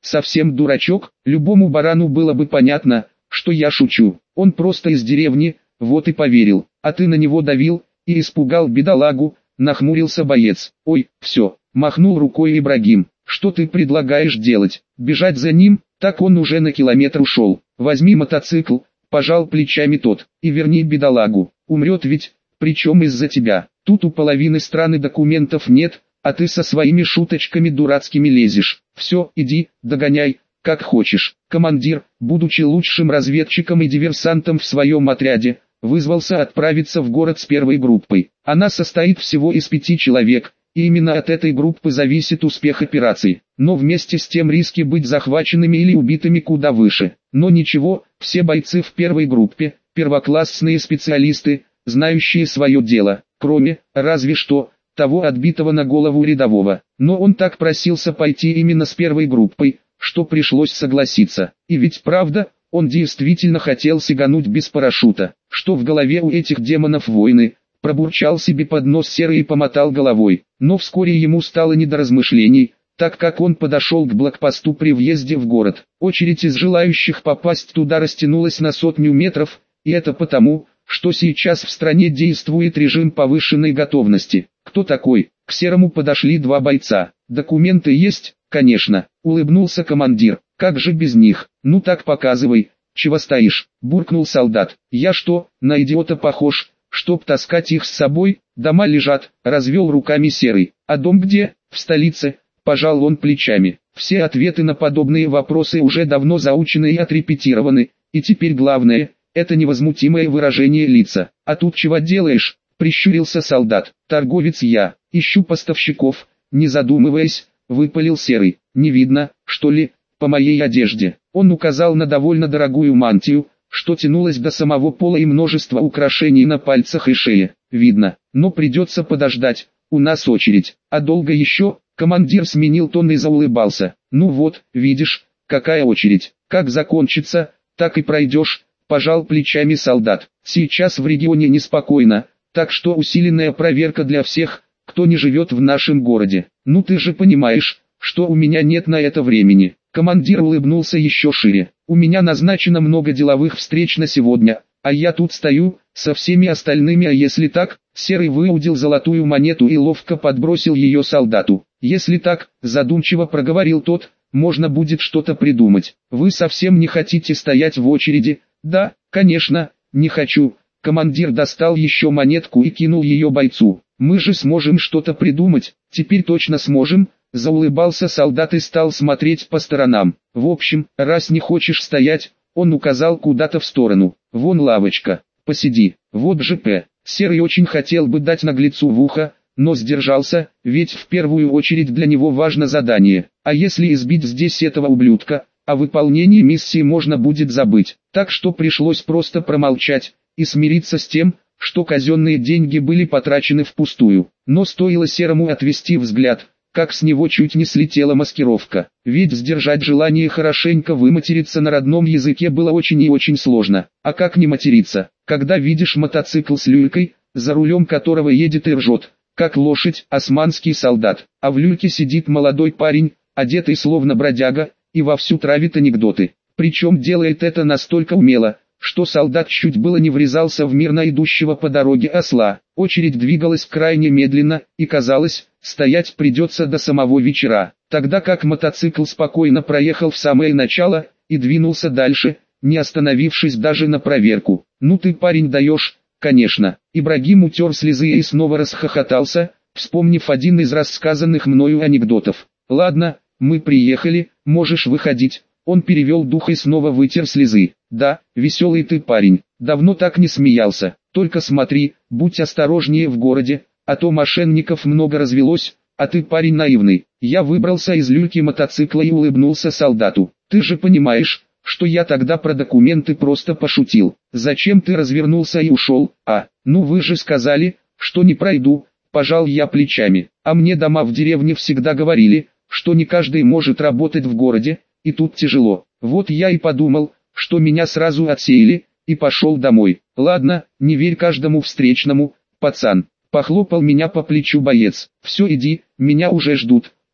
совсем дурачок, любому барану было бы понятно, что я шучу. Он просто из деревни, вот и поверил. А ты на него давил и испугал бедолагу, нахмурился боец. Ой, все, махнул рукой Ибрагим. Что ты предлагаешь делать? Бежать за ним? Так он уже на километр ушел. Возьми мотоцикл, пожал плечами тот, и верни бедолагу. Умрет ведь, причем из-за тебя. Тут у половины страны документов нет, а ты со своими шуточками дурацкими лезешь. Все, иди, догоняй, как хочешь. Командир, будучи лучшим разведчиком и диверсантом в своем отряде, вызвался отправиться в город с первой группой. Она состоит всего из пяти человек, и именно от этой группы зависит успех операции. Но вместе с тем риски быть захваченными или убитыми куда выше. Но ничего, все бойцы в первой группе, первоклассные специалисты, знающие свое дело, кроме, разве что, того отбитого на голову рядового. Но он так просился пойти именно с первой группой, что пришлось согласиться. И ведь правда, он действительно хотел сигануть без парашюта. Что в голове у этих демонов войны, пробурчал себе под нос Серый и помотал головой. Но вскоре ему стало не до размышлений, так как он подошел к блокпосту при въезде в город. Очередь из желающих попасть туда растянулась на сотню метров, и это потому, что сейчас в стране действует режим повышенной готовности. Кто такой? К Серому подошли два бойца. Документы есть? Конечно, улыбнулся командир. Как же без них? Ну так показывай, чего стоишь? Буркнул солдат. Я что, на идиота похож, чтоб таскать их с собой? Дома лежат, развел руками Серый. А дом где? В столице, пожал он плечами. Все ответы на подобные вопросы уже давно заучены и отрепетированы, и теперь главное – это невозмутимое выражение лица. А тут чего делаешь? Прищурился солдат. Торговец я, ищу поставщиков, не задумываясь, выпалил Серый. Не видно, что ли, по моей одежде. Он указал на довольно дорогую мантию, что тянулась до самого пола и множество украшений на пальцах и шее. Видно, но придется подождать, у нас очередь. А долго еще? Командир сменил тон и заулыбался. Ну вот, видишь, какая очередь. Как закончится, так и пройдешь. Пожал плечами солдат. Сейчас в регионе неспокойно, так что усиленная проверка для всех, кто не живет в нашем городе. Ну ты же понимаешь, что у меня нет на это времени. Командир улыбнулся еще шире. У меня назначено много деловых встреч на сегодня, а я тут стою, со всеми остальными, а если так? Серый выудил золотую монету и ловко подбросил ее солдату. Если так, задумчиво проговорил тот, можно будет что-то придумать. Вы совсем не хотите стоять в очереди? Да, конечно, не хочу. Командир достал еще монетку и кинул ее бойцу. Мы же сможем что-то придумать, теперь точно сможем. Заулыбался солдат и стал смотреть по сторонам. В общем, раз не хочешь стоять, он указал куда-то в сторону. Вон лавочка, посиди. Вот же П. Серый очень хотел бы дать наглецу в ухо, но сдержался, ведь в первую очередь для него важно задание. А если избить здесь этого ублюдка, о выполнении миссии можно будет забыть. Так что пришлось просто промолчать и смириться с тем, что казенные деньги были потрачены впустую. Но стоило Серому отвести взгляд, как с него чуть не слетела маскировка. Ведь сдержать желание хорошенько выматериться на родном языке было очень и очень сложно. А как не материться, когда видишь мотоцикл с люлькой, за рулем которого едет и ржет, как лошадь, османский солдат, а в люльке сидит молодой парень, одетый словно бродяга, и вовсю травит анекдоты. Причем делает это настолько умело, что солдат чуть было не врезался в мирно идущего по дороге осла. Очередь двигалась крайне медленно, и казалось, стоять придется до самого вечера, тогда как мотоцикл спокойно проехал в самое начало, и двинулся дальше, не остановившись даже на проверку. «Ну ты, парень, даешь!» «Конечно». Ибрагим утер слезы и снова расхохотался, вспомнив один из рассказанных мною анекдотов. «Ладно, мы приехали, можешь выходить». Он перевел дух и снова вытер слезы. «Да, веселый ты парень, давно так не смеялся. Только смотри, будь осторожнее в городе, а то мошенников много развелось, а ты парень наивный». Я выбрался из люльки мотоцикла и улыбнулся солдату. «Ты же понимаешь, что я тогда про документы просто пошутил. Зачем ты развернулся и ушел? А, ну вы же сказали, что не пройду». Пожал я плечами. А мне дома в деревне всегда говорили, что не каждый может работать в городе, и тут тяжело. Вот я и подумал, что меня сразу отсеяли, и пошел домой. Ладно, не верь каждому встречному, пацан. Похлопал меня по плечу боец. Все, иди, меня уже ждут.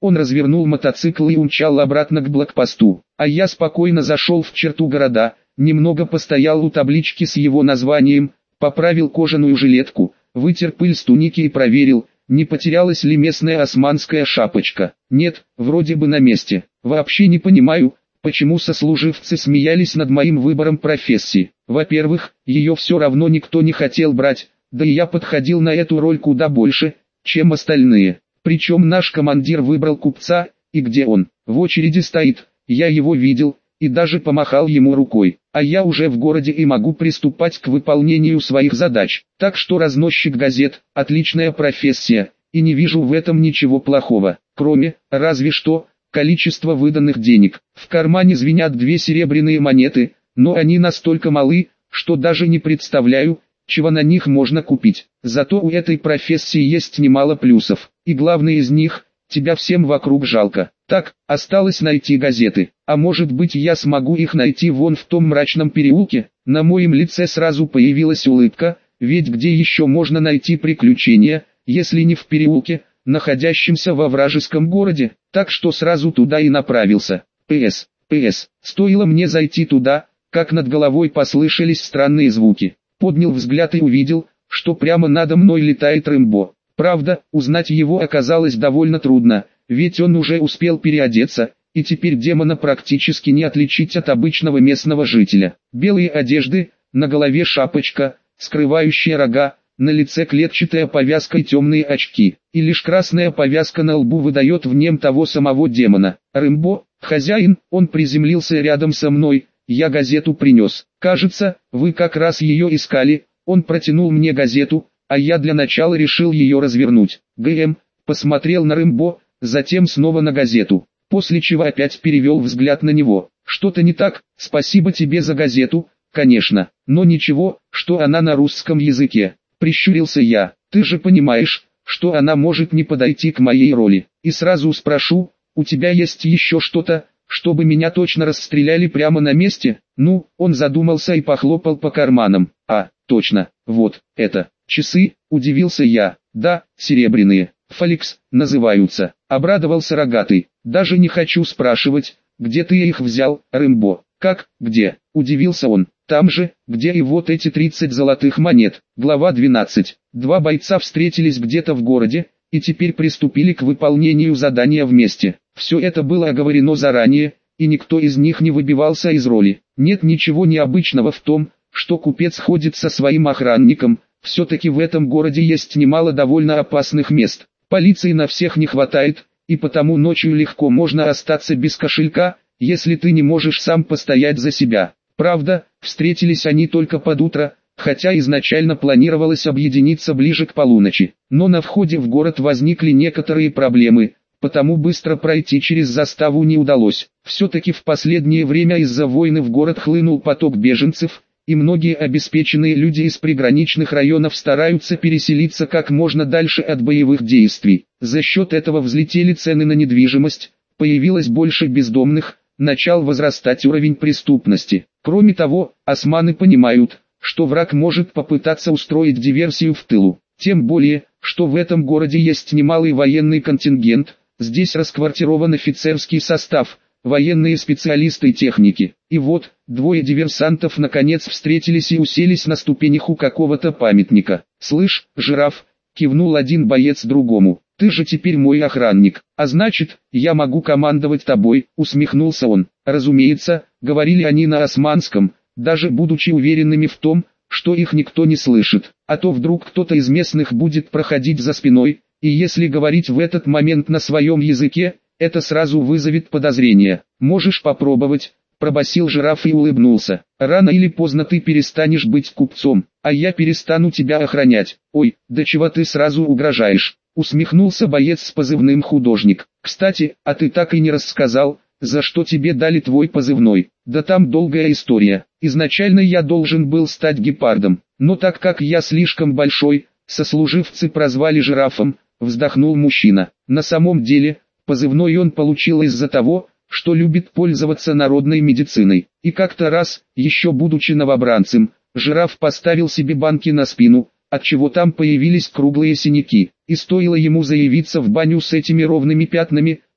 Он развернул мотоцикл и умчал обратно к блокпосту, а я спокойно зашел в черту города, немного постоял у таблички с его названием, поправил кожаную жилетку, вытер пыль с туники и проверил, не потерялась ли местная османская шапочка. Нет, вроде бы на месте. Вообще не понимаю, почему сослуживцы смеялись над моим выбором профессии. Во-первых, ее все равно никто не хотел брать, да и я подходил на эту роль куда больше, чем остальные. Причем наш командир выбрал купца, и где он? В очереди стоит, я его видел, и даже помахал ему рукой. А я уже в городе и могу приступать к выполнению своих задач. Так что разносчик газет – отличная профессия, и не вижу в этом ничего плохого, кроме, разве что, количества выданных денег. В кармане звенят две серебряные монеты, но они настолько малы, что даже не представляю, чего на них можно купить. Зато у этой профессии есть немало плюсов, и главный из них – тебя всем вокруг жалко. Так, осталось найти газеты, а может быть я смогу их найти вон в том мрачном переулке? На моем лице сразу появилась улыбка, ведь где еще можно найти приключения, если не в переулке, находящемся во вражеском городе, так что сразу туда и направился. ПС, ПС, стоило мне зайти туда, как над головой послышались странные звуки. Поднял взгляд и увидел, что прямо надо мной летает Рэмбо. Правда, узнать его оказалось довольно трудно, ведь он уже успел переодеться, и теперь демона практически не отличить от обычного местного жителя. Белые одежды, на голове шапочка, скрывающая рога, на лице клетчатая повязка и темные очки, и лишь красная повязка на лбу выдает в нем того самого демона. Рэмбо, хозяин, он приземлился рядом со мной, я газету принес. Кажется, вы как раз ее искали. Он протянул мне газету, а я для начала решил ее развернуть. ГМ, посмотрел на Рэмбо, затем снова на газету, после чего опять перевел взгляд на него. Что-то не так? Спасибо тебе за газету, конечно, но ничего, что она на русском языке. Прищурился я. Ты же понимаешь, что она может не подойти к моей роли. И сразу спрошу, у тебя есть еще что-то, чтобы меня точно расстреляли прямо на месте? Ну, он задумался и похлопал по карманам. А, точно, вот, это, часы, удивился я. Да, серебряные, Фаликс, называются. Обрадовался рогатый. Даже не хочу спрашивать, где ты их взял, Рэмбо. Как, где? Удивился он. Там же, где и вот эти тридцать золотых монет. Глава двенадцать. Два бойца встретились где-то в городе, и теперь приступили к выполнению задания вместе. Все это было оговорено заранее, и никто из них не выбивался из роли. Нет ничего необычного в том, что купец ходит со своим охранником, все-таки в этом городе есть немало довольно опасных мест. Полиции на всех не хватает, и потому ночью легко можно остаться без кошелька, если ты не можешь сам постоять за себя. Правда, встретились они только под утро, хотя изначально планировалось объединиться ближе к полуночи. Но на входе в город возникли некоторые проблемы, потому быстро пройти через заставу не удалось. Все-таки в последнее время из-за войны в город хлынул поток беженцев, и многие обеспеченные люди из приграничных районов стараются переселиться как можно дальше от боевых действий. За счет этого взлетели цены на недвижимость, появилось больше бездомных, начал возрастать уровень преступности. Кроме того, османы понимают, что враг может попытаться устроить диверсию в тылу. Тем более, что в этом городе есть немалый военный контингент, здесь расквартирован офицерский состав, военные специалисты и техники. И вот, двое диверсантов наконец встретились и уселись на ступенях у какого-то памятника. «Слышь, жираф», — кивнул один боец другому, — «ты же теперь мой охранник, а значит, я могу командовать тобой», — усмехнулся он. Разумеется, говорили они на османском, даже будучи уверенными в том, что их никто не слышит, а то вдруг кто-то из местных будет проходить за спиной, и если говорить в этот момент на своем языке, это сразу вызовет подозрение. «Можешь попробовать», — пробасил жираф и улыбнулся. «Рано или поздно ты перестанешь быть купцом, а я перестану тебя охранять». «Ой, да чего ты сразу угрожаешь?» — усмехнулся боец с позывным «Художник». «Кстати, а ты так и не рассказал, за что тебе дали твой позывной?» «Да там долгая история. Изначально я должен был стать гепардом, но так как я слишком большой, сослуживцы прозвали жирафом», — вздохнул мужчина. На самом деле, позывной он получил из-за того, что любит пользоваться народной медициной. И как-то раз, еще будучи новобранцем, жираф поставил себе банки на спину, отчего там появились круглые синяки. И стоило ему заявиться в баню с этими ровными пятнами,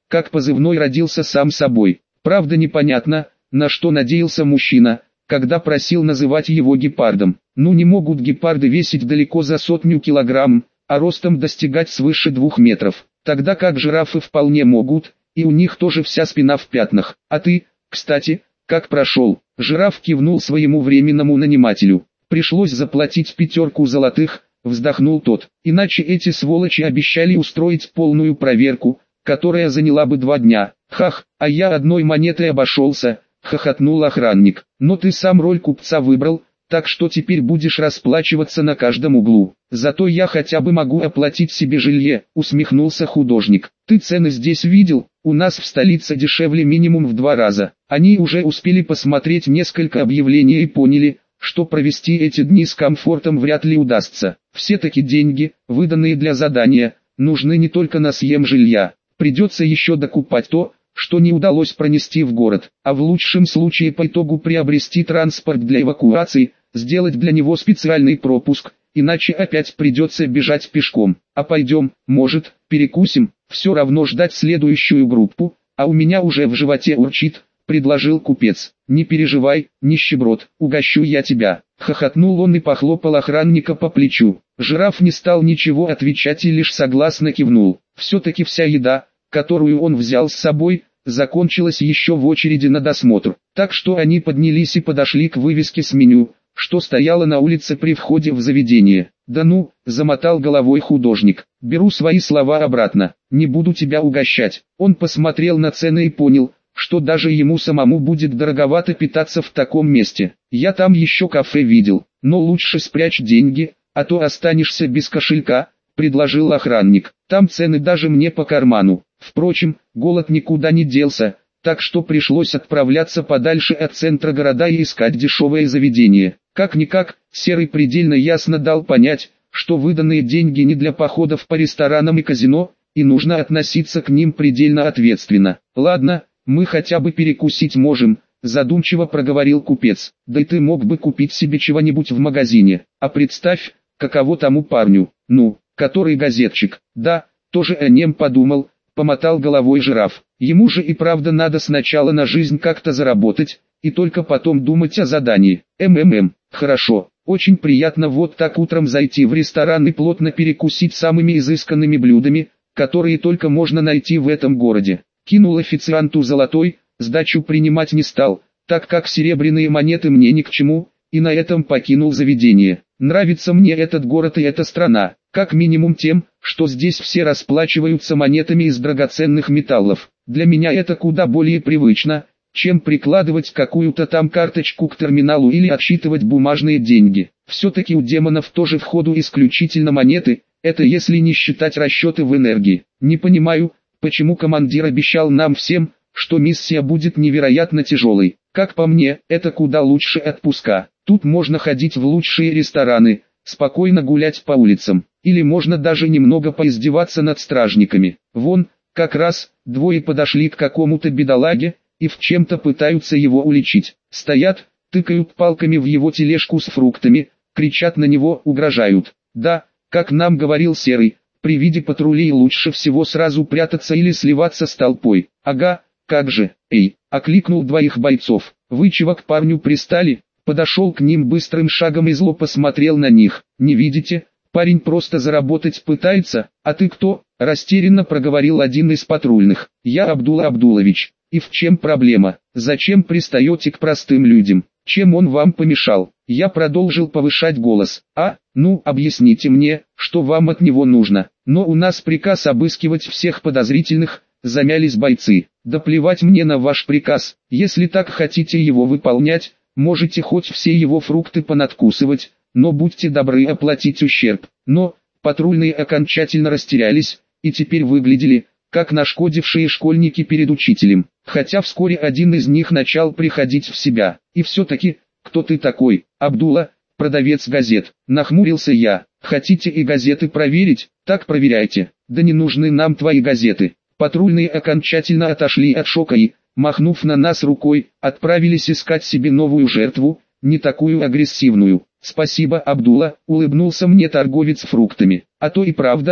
как позывной родился сам собой. Правда непонятно, на что надеялся мужчина, когда просил называть его гепардом. Ну не могут гепарды весить далеко за сотню килограмм, а ростом достигать свыше двух метров. Тогда как жирафы вполне могут, и у них тоже вся спина в пятнах. А ты, кстати, как прошел? Жираф кивнул своему временному нанимателю. Пришлось заплатить пятерку золотых, вздохнул тот. Иначе эти сволочи обещали устроить полную проверку, которая заняла бы два дня. Хах, а я одной монетой обошелся, хохотнул охранник. Но ты сам роль купца выбрал, так что теперь будешь расплачиваться на каждом углу. Зато я хотя бы могу оплатить себе жилье, усмехнулся художник. Ты цены здесь видел? У нас в столице дешевле минимум в два раза. Они уже успели посмотреть несколько объявлений и поняли, что провести эти дни с комфортом вряд ли удастся. Все-таки деньги, выданные для задания, нужны не только на съем жилья. Придется еще докупать то, что не удалось пронести в город, а в лучшем случае по итогу приобрести транспорт для эвакуации, сделать для него специальный пропуск, иначе опять придется бежать пешком. А пойдем, может, перекусим, все равно ждать следующую группу, а у меня уже в животе урчит, предложил купец. Не переживай, нищеброд, угощу я тебя. Хохотнул он и похлопал охранника по плечу. Жираф не стал ничего отвечать и лишь согласно кивнул. Все-таки вся еда, которую он взял с собой, закончилась еще в очереди на досмотр. Так что они поднялись и подошли к вывеске с меню, что стояла на улице при входе в заведение. «Да ну», — замотал головой художник, — «беру свои слова обратно, не буду тебя угощать». Он посмотрел на цены и понял, что даже ему самому будет дороговато питаться в таком месте. «Я там еще кафе видел, но лучше спрячь деньги, а то останешься без кошелька», — предложил охранник. «Там цены даже мне по карману». Впрочем, голод никуда не делся, так что пришлось отправляться подальше от центра города и искать дешевое заведение. Как-никак, Серый предельно ясно дал понять, что выданные деньги не для походов по ресторанам и казино, и нужно относиться к ним предельно ответственно. «Ладно, мы хотя бы перекусить можем», — задумчиво проговорил купец. «Да и ты мог бы купить себе чего-нибудь в магазине. А представь, каково тому парню, ну, который газетчик». «Да, тоже о нем подумал», — помотал головой жираф. «Ему же и правда надо сначала на жизнь как-то заработать, и только потом думать о задании. МММ, хорошо, очень приятно вот так утром зайти в ресторан и плотно перекусить самыми изысканными блюдами, которые только можно найти в этом городе». Кинул официанту золотой, сдачу принимать не стал, так как серебряные монеты мне ни к чему, и на этом покинул заведение. Нравится мне этот город и эта страна, как минимум тем, что здесь все расплачиваются монетами из драгоценных металлов. Для меня это куда более привычно, чем прикладывать какую-то там карточку к терминалу или отсчитывать бумажные деньги. Все-таки у демонов тоже в ходу исключительно монеты, это если не считать расчеты в энергии. Не понимаю, почему командир обещал нам всем, что миссия будет невероятно тяжелой. Как по мне, это куда лучше отпуска. Тут можно ходить в лучшие рестораны, спокойно гулять по улицам. Или можно даже немного поиздеваться над стражниками. Вон, как раз, двое подошли к какому-то бедолаге, и в чем-то пытаются его уличить. Стоят, тыкают палками в его тележку с фруктами, кричат на него, угрожают. Да, как нам говорил Серый, при виде патрулей лучше всего сразу прятаться или сливаться с толпой. Ага, как же, эй, окликнул двоих бойцов. Вы чего к парню пристали? Подошел к ним быстрым шагом и зло посмотрел на них. Не видите? Парень просто заработать пытается. А ты кто? Растерянно проговорил один из патрульных. Я Абдулла Абдулович. И в чем проблема? Зачем пристаете к простым людям? Чем он вам помешал? Я продолжил повышать голос. А, ну, объясните мне, что вам от него нужно. Но у нас приказ обыскивать всех подозрительных, замялись бойцы. Да плевать мне на ваш приказ. Если так хотите его выполнять, можете хоть все его фрукты понадкусывать, но будьте добры оплатить ущерб. Но, патрульные окончательно растерялись, и теперь выглядели, как нашкодившие школьники перед учителем. Хотя вскоре один из них начал приходить в себя. И все-таки, кто ты такой? Абдулла, продавец газет. Нахмурился я. Хотите и газеты проверить? Так проверяйте. Да не нужны нам твои газеты. Патрульные окончательно отошли от шока и, махнув на нас рукой, отправились искать себе новую жертву, не такую агрессивную. Спасибо, Абдулла, улыбнулся мне торговец фруктами. А то и правда,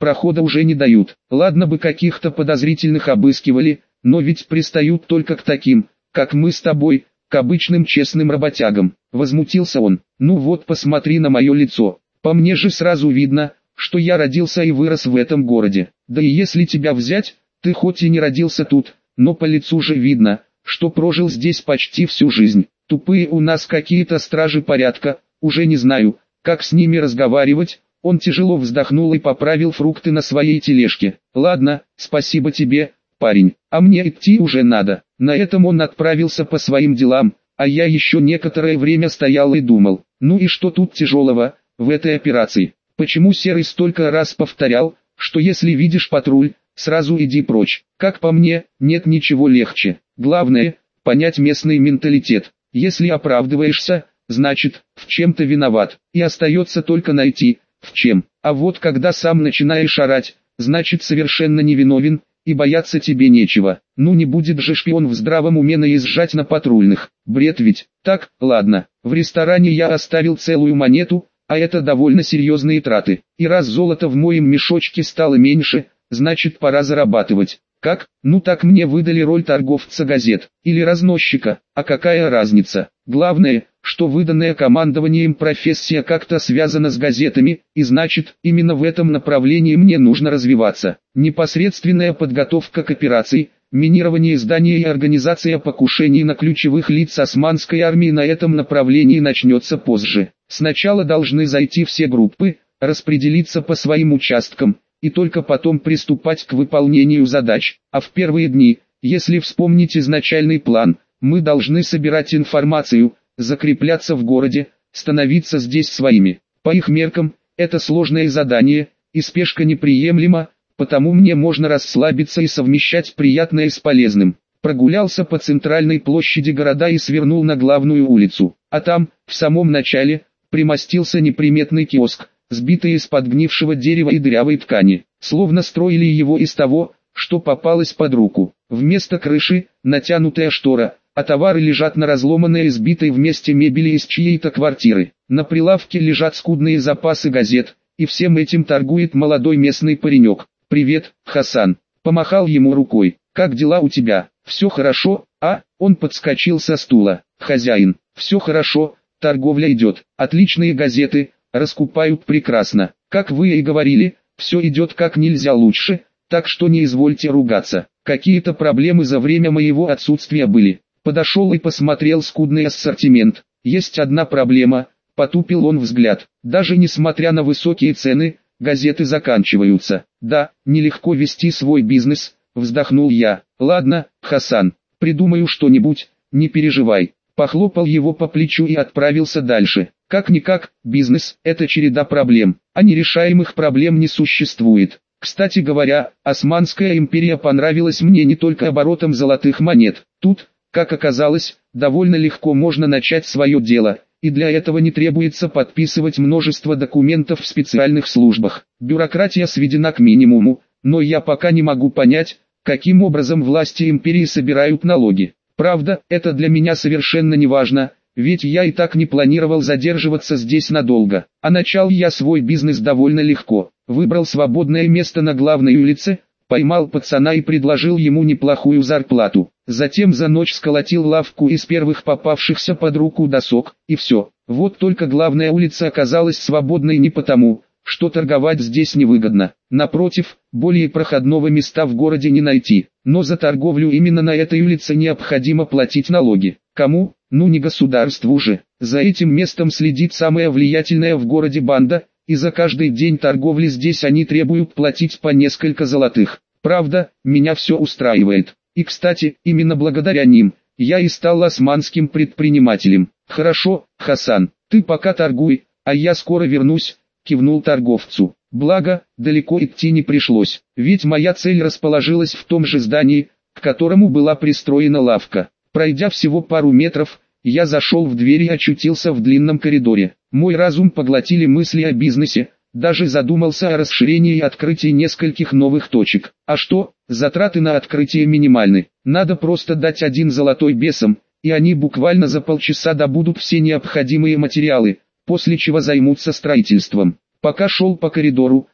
прохода уже не дают. Ладно бы каких-то подозрительных обыскивали, но ведь пристают только к таким, как мы с тобой, к обычным честным работягам. Возмутился он. Ну вот посмотри на мое лицо. По мне же сразу видно, что я родился и вырос в этом городе. Да и если тебя взять, ты хоть и не родился тут, но по лицу же видно, что прожил здесь почти всю жизнь. Тупые у нас какие-то стражи порядка, уже не знаю, как с ними разговаривать. Он тяжело вздохнул и поправил фрукты на своей тележке. Ладно, спасибо тебе, парень, а мне идти уже надо. На этом он отправился по своим делам, а я еще некоторое время стоял и думал, ну и что тут тяжелого в этой операции? Почему Серый столько раз повторял, что если видишь патруль, сразу иди прочь? Как по мне, нет ничего легче. Главное, понять местный менталитет. Если оправдываешься, значит, в чем-то виноват, и остается только найти, в чем. А вот когда сам начинаешь орать, значит совершенно невиновен, и бояться тебе нечего. Ну не будет же шпион в здравом уме наезжать на патрульных. Бред ведь. Так, ладно, в ресторане я оставил целую монету, а это довольно серьезные траты. И раз золота в моем мешочке стало меньше, значит пора зарабатывать. Как? Ну так мне выдали роль торговца газет, или разносчика, а какая разница? Главное, что выданная командованием профессия как-то связана с газетами, и значит, именно в этом направлении мне нужно развиваться. Непосредственная подготовка к операции, минирование здания и организация покушений на ключевых лиц османской армии на этом направлении начнется позже. Сначала должны зайти все группы, распределиться по своим участкам, и только потом приступать к выполнению задач. А в первые дни, если вспомнить изначальный план, мы должны собирать информацию, закрепляться в городе, становиться здесь своими. По их меркам, это сложное задание, и спешка неприемлема, потому мне можно расслабиться и совмещать приятное с полезным. Прогулялся по центральной площади города и свернул на главную улицу. А там, в самом начале, примостился неприметный киоск, сбитый из подгнившего дерева и дырявой ткани, словно строили его из того, что попалось под руку. Вместо крыши – натянутая штора, а товары лежат на разломанной и сбитой вместе мебели из чьей-то квартиры. На прилавке лежат скудные запасы газет, и всем этим торгует молодой местный паренек. «Привет, Хасан!» – помахал ему рукой. «Как дела у тебя? Все хорошо?» «А?» – он подскочил со стула. «Хозяин, все хорошо, торговля идет, отличные газеты, раскупают прекрасно. Как вы и говорили, все идет как нельзя лучше, так что не извольте ругаться. Какие-то проблемы за время моего отсутствия были». Подошел и посмотрел скудный ассортимент. Есть одна проблема, потупил он взгляд. Даже несмотря на высокие цены, газеты заканчиваются. Да, нелегко вести свой бизнес, вздохнул я. Ладно, Хасан, придумаю что-нибудь, не переживай. Похлопал его по плечу и отправился дальше. Как-никак, бизнес – это череда проблем, а нерешаемых проблем не существует. Кстати говоря, Османская империя понравилась мне не только оборотом золотых монет. Тут, как оказалось, довольно легко можно начать свое дело, и для этого не требуется подписывать множество документов в специальных службах. Бюрократия сведена к минимуму, но я пока не могу понять, каким образом власти империи собирают налоги. Правда, это для меня совершенно не важно, ведь я и так не планировал задерживаться здесь надолго. А начал я свой бизнес довольно легко. Выбрал свободное место на главной улице, поймал пацана и предложил ему неплохую зарплату. Затем за ночь сколотил лавку из первых попавшихся под руку досок, и все. Вот только главная улица оказалась свободной не потому, что торговать здесь невыгодно. Напротив, более проходного места в городе не найти. Но за торговлю именно на этой улице необходимо платить налоги. Кому? Ну не государству же. За этим местом следит самая влиятельная в городе банда, и за каждый день торговли здесь они требуют платить по несколько золотых. Правда, меня все устраивает. И кстати, именно благодаря ним, я и стал османским предпринимателем. Хорошо, Хасан, ты пока торгуй, а я скоро вернусь, кивнул торговцу. Благо, далеко идти не пришлось, ведь моя цель расположилась в том же здании, к которому была пристроена лавка. Пройдя всего пару метров, я зашел в дверь и очутился в длинном коридоре. Мой разум поглотили мысли о бизнесе, даже задумался о расширении и открытии нескольких новых точек. А что, затраты на открытие минимальны. Надо просто дать один золотой бесам, и они буквально за полчаса добудут все необходимые материалы, после чего займутся строительством. Пока шел по коридору,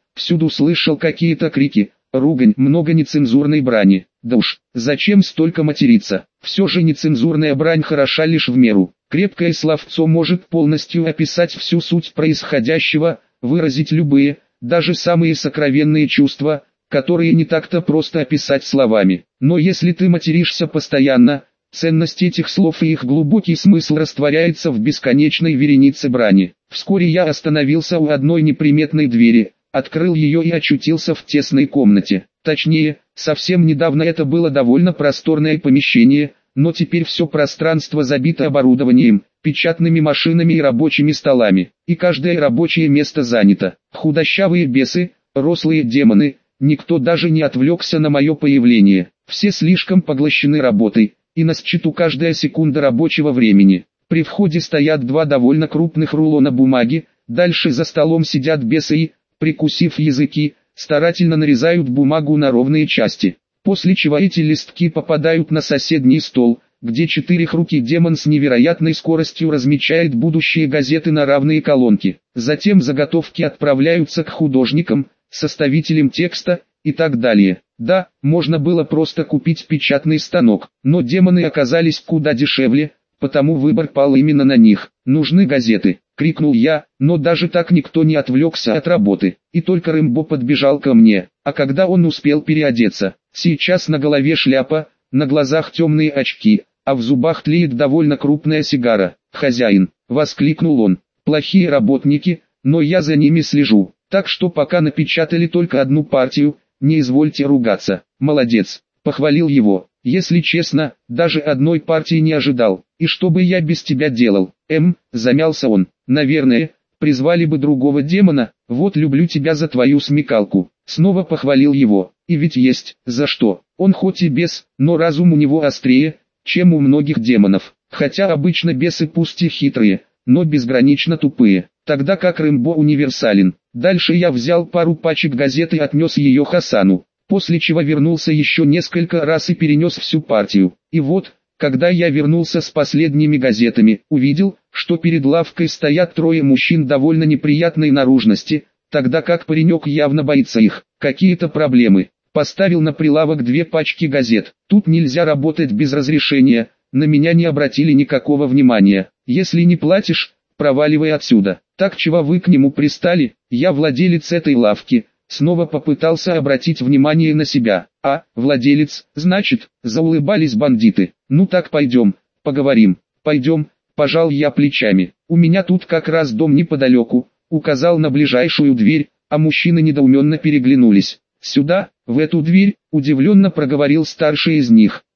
Всюду слышал какие-то крики, ругань, много нецензурной брани. Да уж, зачем столько материться? Все же нецензурная брань хороша лишь в меру. Крепкое словцо может полностью описать всю суть происходящего, выразить любые, даже самые сокровенные чувства, которые не так-то просто описать словами. Но если ты материшься постоянно, ценность этих слов и их глубокий смысл растворяется в бесконечной веренице брани. Вскоре я остановился у одной неприметной двери, открыл ее и очутился в тесной комнате. Точнее, совсем недавно это было довольно просторное помещение, но теперь все пространство забито оборудованием, печатными машинами и рабочими столами, и каждое рабочее место занято. Худощавые бесы, рослые демоны, никто даже не отвлекся на мое появление. Все слишком поглощены работой, и на счету каждая секунда рабочего времени. При входе стоят два довольно крупных рулона бумаги, дальше за столом сидят бесы и, прикусив языки, старательно нарезают бумагу на ровные части. После чего эти листки попадают на соседний стол, где четырехрукий демон с невероятной скоростью размечает будущие газеты на равные колонки. Затем заготовки отправляются к художникам, составителям текста и так далее. Да, можно было просто купить печатный станок, но демоны оказались куда дешевле, потому выбор пал именно на них. «Нужны газеты!» — крикнул я, но даже так никто не отвлекся от работы, и только Рэмбо подбежал ко мне. А когда он успел переодеться? Сейчас на голове шляпа, на глазах темные очки, а в зубах тлеет довольно крупная сигара. «Хозяин!» — воскликнул он. «Плохие работники, но я за ними слежу, так что пока напечатали только одну партию, не извольте ругаться». «Молодец!» — похвалил его. «Если честно, даже одной партии не ожидал. И что бы я без тебя делал?» «Эм», — замялся он. «Наверное, призвали бы другого демона. Вот люблю тебя за твою смекалку». Снова похвалил его. И ведь есть, за что. Он хоть и бес, но разум у него острее, чем у многих демонов. Хотя обычно бесы пусть и хитрые, но безгранично тупые. Тогда как Рэмбо универсален. Дальше я взял пару пачек газет и отнес ее Хасану. После чего вернулся еще несколько раз и перенес всю партию. И вот, когда я вернулся с последними газетами, увидел, что перед лавкой стоят трое мужчин довольно неприятной наружности, тогда как паренек явно боится их. Какие-то проблемы. Поставил на прилавок две пачки газет. Тут нельзя работать без разрешения, на меня не обратили никакого внимания. Если не платишь, проваливай отсюда. Так чего вы к нему пристали? Я владелец этой лавки. Снова попытался обратить внимание на себя. «А, владелец, значит», — заулыбались бандиты. «Ну так пойдем, поговорим». «Пойдем», — пожал я плечами. «У меня тут как раз дом неподалеку», — указал на ближайшую дверь, а мужчины недоуменно переглянулись. «Сюда, в эту дверь», — удивленно проговорил старший из них.